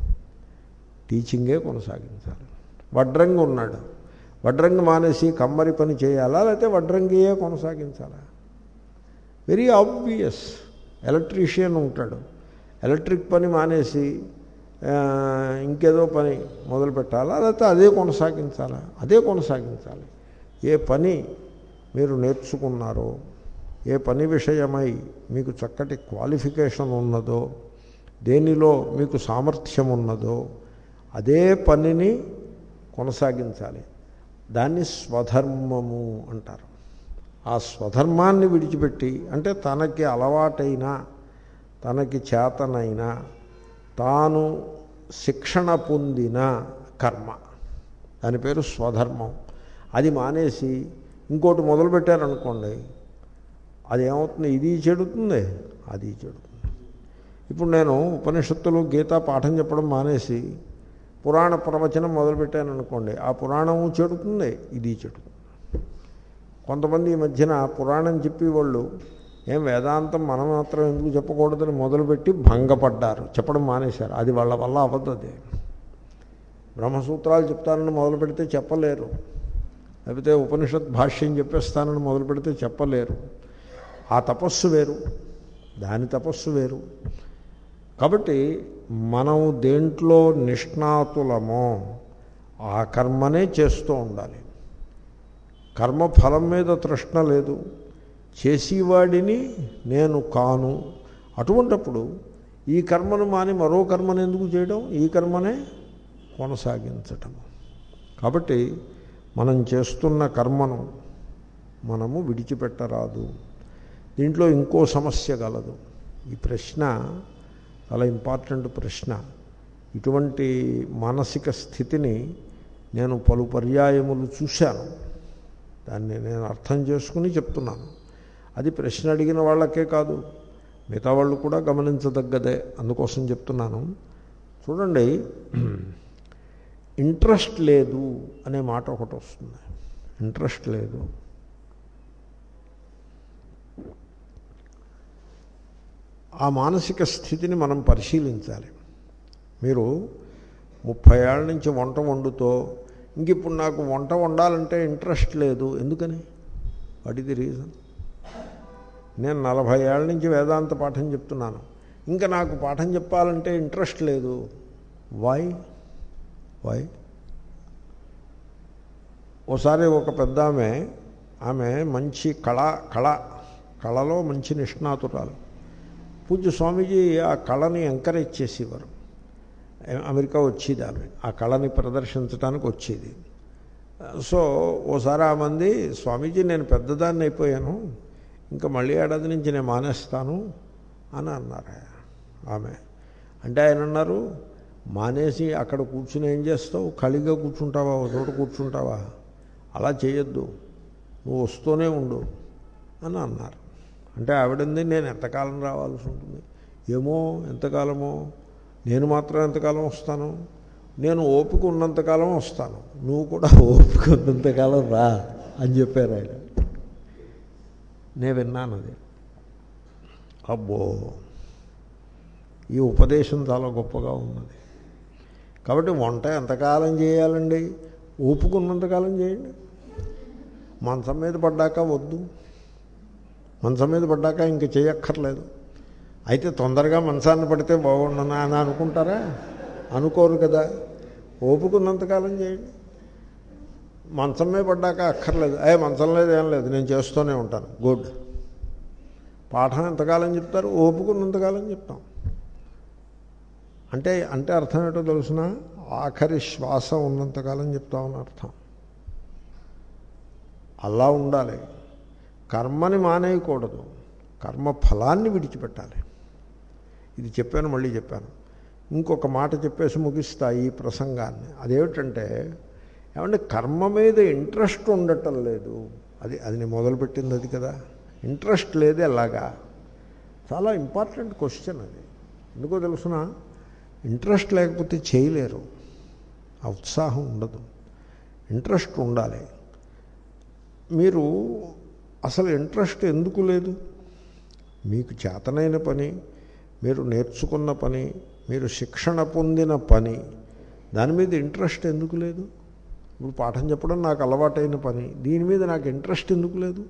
టీచింగే కొనసాగించాలి. వడ్రంగి ఉన్నాడు, వడ్రంగి మానేసి కమ్మరి పని చేయాలా, లేకపోతే వడ్రంగియే కొనసాగించాలా? Very obvious. ఎలక్ట్రీషియన్ ఉంటాడు, ఎలక్ట్రిక్ పని మానేసి ఇంకేదో పని మొదలు పెట్టాలా, లేకపోతే అదే కొనసాగించాలా? అదే కొనసాగించాలి. ఏ పని మీరు నేర్చుకున్నారో, ఏ పని విషయమై మీకు చక్కటి క్వాలిఫికేషన్ ఉన్నదో, దేనిలో మీకు సామర్థ్యం ఉన్నదో అదే పనిని కొనసాగించాలి. దాన్ని స్వధర్మము అంటారు. ఆ స్వధర్మాన్ని విడిచిపెట్టి, అంటే తనకి అలవాటైన, తనకి చేతనైన, తాను శిక్షణ పొందిన కర్మ, దాని పేరు స్వధర్మం. అది మానేసి ఇంకోటి మొదలుపెట్టారనుకోండి, అది ఏమవుతుంది? ఇది చెడుతుంది, అది చెడుతుంది. ఇప్పుడు నేను ఉపనిషత్తులు గీత పాఠం చెప్పడం మానేసి పురాణ ప్రవచనం మొదలుపెట్టాను అనుకోండి, ఆ పురాణము చెడుతుంది, ఇది చెడుతుంది. కొంతమంది ఈ మధ్యన పురాణం చెప్పి వాళ్ళు ఏం వేదాంతం మనం మాత్రం ఎందుకు చెప్పకూడదని మొదలుపెట్టి భంగపడ్డారు, చెప్పడం మానేశారు. అది వాళ్ళ వల్ల అబద్ధది. బ్రహ్మసూత్రాలు చెప్తానని మొదలు పెడితే చెప్పలేరు, లేకపోతే ఉపనిషత్ భాష్యం చెప్పేస్తానని మొదలు పెడితే చెప్పలేరు. ఆ తపస్సు వేరు, దాని తపస్సు వేరు. కాబట్టి మనం దేంట్లో నిష్ణాతులమో ఆ కర్మనే చేస్తూ ఉండాలి. కర్మఫలం మీద తృష్ణ లేదు, చేసేవాడిని నేను కాను. అటువంటప్పుడు ఈ కర్మను మాని మరో కర్మను ఎందుకు చేయడం? ఈ కర్మనే కొనసాగించటం. కాబట్టి మనం చేస్తున్న కర్మను మనము విడిచిపెట్టరాదు. దీంట్లో ఇంకో సమస్య గలదు. ఈ ప్రశ్న చాలా ఇంపార్టెంట్ ప్రశ్న. ఇటువంటి మానసిక స్థితిని నేను పలు పర్యాయములు చూశాను. దాన్ని నేను అర్థం చేసుకుని చెప్తున్నాను. అది ప్రశ్న అడిగిన వాళ్ళకే కాదు, మిగతా వాళ్ళు కూడా గమనించదగ్గదే. అందుకోసం చెప్తున్నాను. చూడండి, ఇంట్రెస్ట్ లేదు అనే మాట ఒకటి వస్తుంది. ఇంట్రెస్ట్ లేదు. ఆ మానసిక స్థితిని మనం పరిశీలించాలి. మీరు ముప్పై ఏళ్ళ నుంచి వంట వండుతో ఇంక ఇప్పుడు నాకు వంట వండాలంటే ఇంట్రెస్ట్ లేదు. ఎందుకని? What is the reason? నేను నలభై ఏళ్ళ నుంచి వేదాంత పాఠం చెప్తున్నాను, ఇంకా నాకు పాఠం చెప్పాలంటే ఇంట్రెస్ట్ లేదు. వై వై ఓసారి ఒక పెద్ద ఆమె ఆమె మంచి కళ కళ కళలో మంచి నిష్ణాతురాలు. పూజ్య స్వామీజీ ఆ కళని ఎంకరేజ్ చేసేవారు. అమెరికా వచ్చేది ఆమె, ఆ కళని ప్రదర్శించడానికి వచ్చేది. సో ఓసారి ఆ మంది, స్వామీజీ నేను పెద్దదాన్ని అయిపోయాను, ఇంకా మళ్ళీ ఏడాది నుంచి నేను మానేస్తాను అని అన్నారు ఆమె. అంటే ఆయన అన్నారు, మానేసి అక్కడ కూర్చుని ఏం చేస్తావు? ఖాళీగా కూర్చుంటావా? ఒక చోట కూర్చుంటావా? అలా చేయొద్దు, నువ్వు వస్తూనే ఉండు అని అన్నారు. అంటే ఆవిడంది, నేను ఎంతకాలం రావాల్సి ఉంటుంది? ఏమో ఎంతకాలమో, నేను మాత్రం ఎంతకాలం వస్తాను? నేను ఓపిక ఉన్నంతకాలం వస్తాను, నువ్వు కూడా ఓపిక ఉన్నంతకాలం రా అని చెప్పారు ఆయన. నేను విన్నాను అది. అబ్బో, ఈ ఉపదేశం చాలా గొప్పగా ఉన్నది. కాబట్టి వంట ఎంతకాలం చేయాలండి? ఓపిక ఉన్నంతకాలం చేయండి. మంచం మీద పడ్డాక వద్దు, మంచం మీద పడ్డాక ఇంక చేయక్కర్లేదు. అయితే తొందరగా మంచాన్ని పడితే బాగుండనా అని అనుకుంటారా? అనుకోరు కదా. ఓపుకున్నంతకాలం చేయండి. మంచం మీద పడ్డాక అక్కర్లేదు, అయ్యే మంచం లేదు ఏం లేదు నేను చేస్తూనే ఉంటాను, గుడ్. పాఠం ఎంతకాలం చెప్తారు? ఓపుకున్నంతకాలం చెప్తాం. అంటే అంటే అర్థం ఏంటో తెలుసిన? ఆఖరి శ్వాస ఉన్నంతకాలం చెప్తామని అర్థం. అలా ఉండాలి. కర్మని మానేయకూడదు, కర్మ ఫలాన్ని విడిచిపెట్టాలి. ఇది చెప్పాను, మళ్ళీ చెప్పాను. ఇంకొక మాట చెప్పేసి ముగిస్తా ఈ ప్రసంగాన్ని. అదేమిటంటే, ఏమంటే కర్మ మీద ఇంట్రెస్ట్ ఉండటం లేదు. అది అది నేను మొదలుపెట్టింది అది కదా. ఇంట్రెస్ట్ లేదు ఎలాగా? చాలా ఇంపార్టెంట్ క్వశ్చన్ అది. ఎందుకో తెలుసిన? ఇంట్రెస్ట్ లేకపోతే చేయలేరు, ఆ ఉత్సాహం ఉండదు. ఇంట్రెస్ట్ ఉండాలి. మీరు అసలు ఇంట్రెస్ట్ ఎందుకు లేదు? మీకు చేతనైన పని, మీరు నేర్చుకున్న పని, మీరు శిక్షణ పొందిన పని, దాని మీద ఇంట్రెస్ట్ ఎందుకు లేదు? ఇప్పుడు పాఠం చెప్పడం నాకు అలవాటైన పని, దీని మీద నాకు ఇంట్రెస్ట్ ఎందుకు లేదు?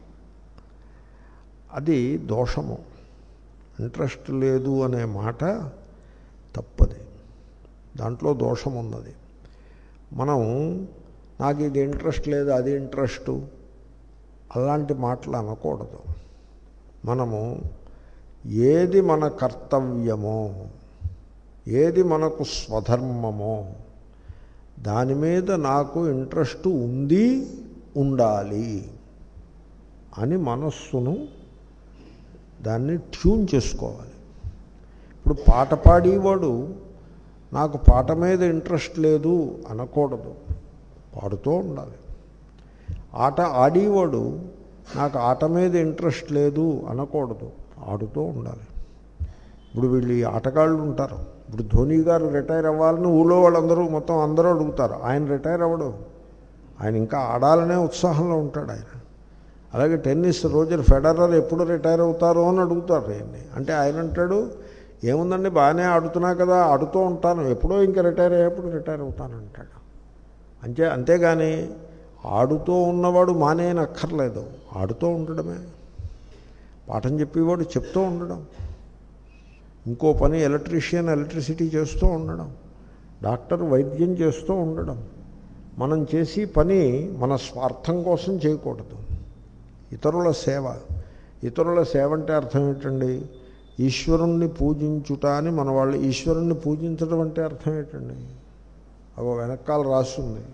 అది దోషము. ఇంట్రెస్ట్ లేదు అనే మాట తప్పది. దాంట్లో దోషం ఉన్నది. మనం నాకు ఇది ఇంట్రెస్ట్ లేదు, అది ఇంట్రెస్టు, అలాంటి మాటలు అనకూడదు. మనము ఏది మన కర్తవ్యమో, ఏది మనకు స్వధర్మమో దాని మీద నాకు ఇంట్రెస్ట్ ఉంది, ఉండాలి అని మనస్సును దాన్ని ట్యూన్ చేసుకోవాలి. ఇప్పుడు పాట పాడేవాడు నాకు పాట మీద ఇంట్రెస్ట్ లేదు అనకూడదు, పాడుతూ ఉండాలి. ఆట ఆడేవాడు నాకు ఆట మీద ఇంట్రెస్ట్ లేదు అనకూడదు, ఆడుతూ ఉండాలి. ఇప్పుడు వీళ్ళు ఈ ఆటగాళ్ళు ఉంటారు. ఇప్పుడు ధోని గారు రిటైర్ అవ్వాలని ఊళ్ళో వాళ్ళందరూ మొత్తం అందరూ అడుగుతారు. ఆయన రిటైర్ అవ్వడు, ఆయన ఇంకా ఆడాలనే ఉత్సాహంలో ఉంటాడు ఆయన. అలాగే టెన్నిస్ రోజర్ ఫెడరర్ ఎప్పుడు రిటైర్ అవుతారో అని అడుగుతారు ఆయన్ని. అంటే ఆయన అంటాడు, ఏముందండి బాగానే ఆడుతున్నా కదా, ఆడుతూ ఉంటాను, ఎప్పుడో ఇంకా రిటైర్ అయ్యేప్పుడు రిటైర్ అవుతాను అంటాడు. అంతే అంతేగాని ఆడుతూ ఉన్నవాడు మానేయనక్కర్లేదు, ఆడుతూ ఉండడమే. పాఠం చెప్పేవాడు చెప్తూ ఉండడం, ఇంకో పని ఎలక్ట్రీషియన్ ఎలక్ట్రిసిటీ చేస్తూ ఉండడం, డాక్టర్ వైద్యం చేస్తూ ఉండడం. మనం చేసి పని మన స్వార్థం కోసం చేయకూడదు. ఇతరుల సేవ, ఇతరుల సేవ అంటే అర్థం ఏంటండి? ఈశ్వరుణ్ణి పూజించుట అని మన వాళ్ళు. ఈశ్వరుణ్ణి పూజించడం అంటే అర్థం ఏంటండి? అగో వెనకాల రాస్తుంది,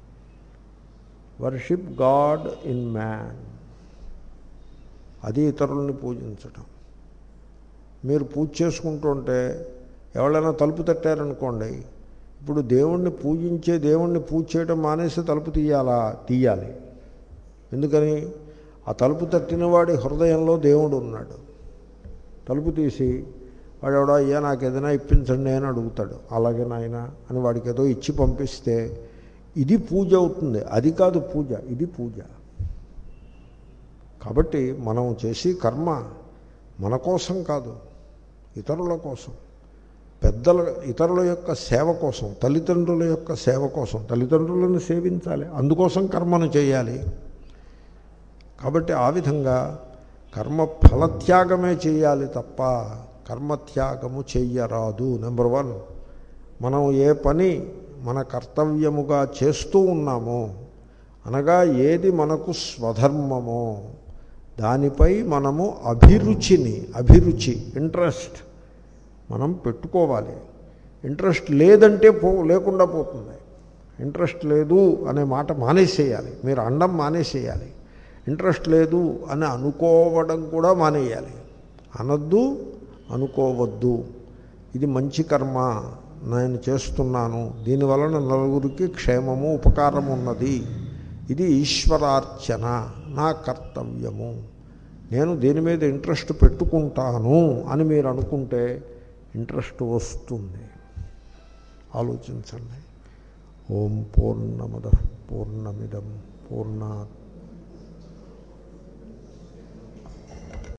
వర్షిప్ గాడ్ ఇన్ మ్యాన్. అది ఇతరుల్ని పూజించటం. మీరు పూజ చేసుకుంటుంటే ఎవరైనా తలుపు తట్టారనుకోండి, ఇప్పుడు దేవుణ్ణి పూజించే దేవుణ్ణి పూజ చేయడం మానేసి తలుపు తీయాలా? తీయాలి. ఎందుకని? ఆ తలుపు తట్టిన వాడి హృదయంలో దేవుడు ఉన్నాడు. తలుపు తీసి వాడు ఎవడో అయ్యా నాకు ఏదైనా ఇప్పించండి అని అడుగుతాడు. అలాగే నాయన అని వాడికి ఏదో ఇచ్చి పంపిస్తే ఇది పూజ అవుతుంది. అది కాదు పూజ, ఇది పూజ. కాబట్టి మనం చేసి కర్మ మన కోసం కాదు, ఇతరుల కోసం, పెద్దల ఇతరుల యొక్క సేవ కోసం, తల్లిదండ్రుల యొక్క సేవ కోసం. తల్లిదండ్రులను సేవించాలి, అందుకోసం కర్మను చేయాలి. కాబట్టి ఆ విధంగా కర్మ ఫలత్యాగమే చేయాలి తప్ప కర్మత్యాగము చెయ్యరాదు. నెంబర్ వన్, మనం ఏ పని మన కర్తవ్యముగా చేస్తూ ఉన్నామో, అనగా ఏది మనకు స్వధర్మమో దానిపై మనము అభిరుచిని, అభిరుచి ఇంట్రెస్ట్ మనం పెట్టుకోవాలి. ఇంట్రెస్ట్ లేదంటే పో లేకుండా పోతుంది. ఇంట్రెస్ట్ లేదు అనే మాట మానేసేయాలి. మీరు అండం మానేసేయాలి. ఇంట్రెస్ట్ లేదు అని అనుకోవడం కూడా మానేయాలి. అనద్దు, అనుకోవద్దు. ఇది మంచి కర్మ నేను చేస్తున్నాను, దీనివలన నలుగురికి క్షేమము ఉపకారము ఉన్నది, ఇది ఈశ్వరార్చన, నా కర్తవ్యము, నేను దీని మీద ఇంట్రెస్ట్ పెట్టుకుంటాను అని మీరు అనుకుంటే ఇంట్రెస్ట్ వస్తుంది. ఆలోచించండి. ఓం పూర్ణమదః పూర్ణమిదం పూర్ణాత్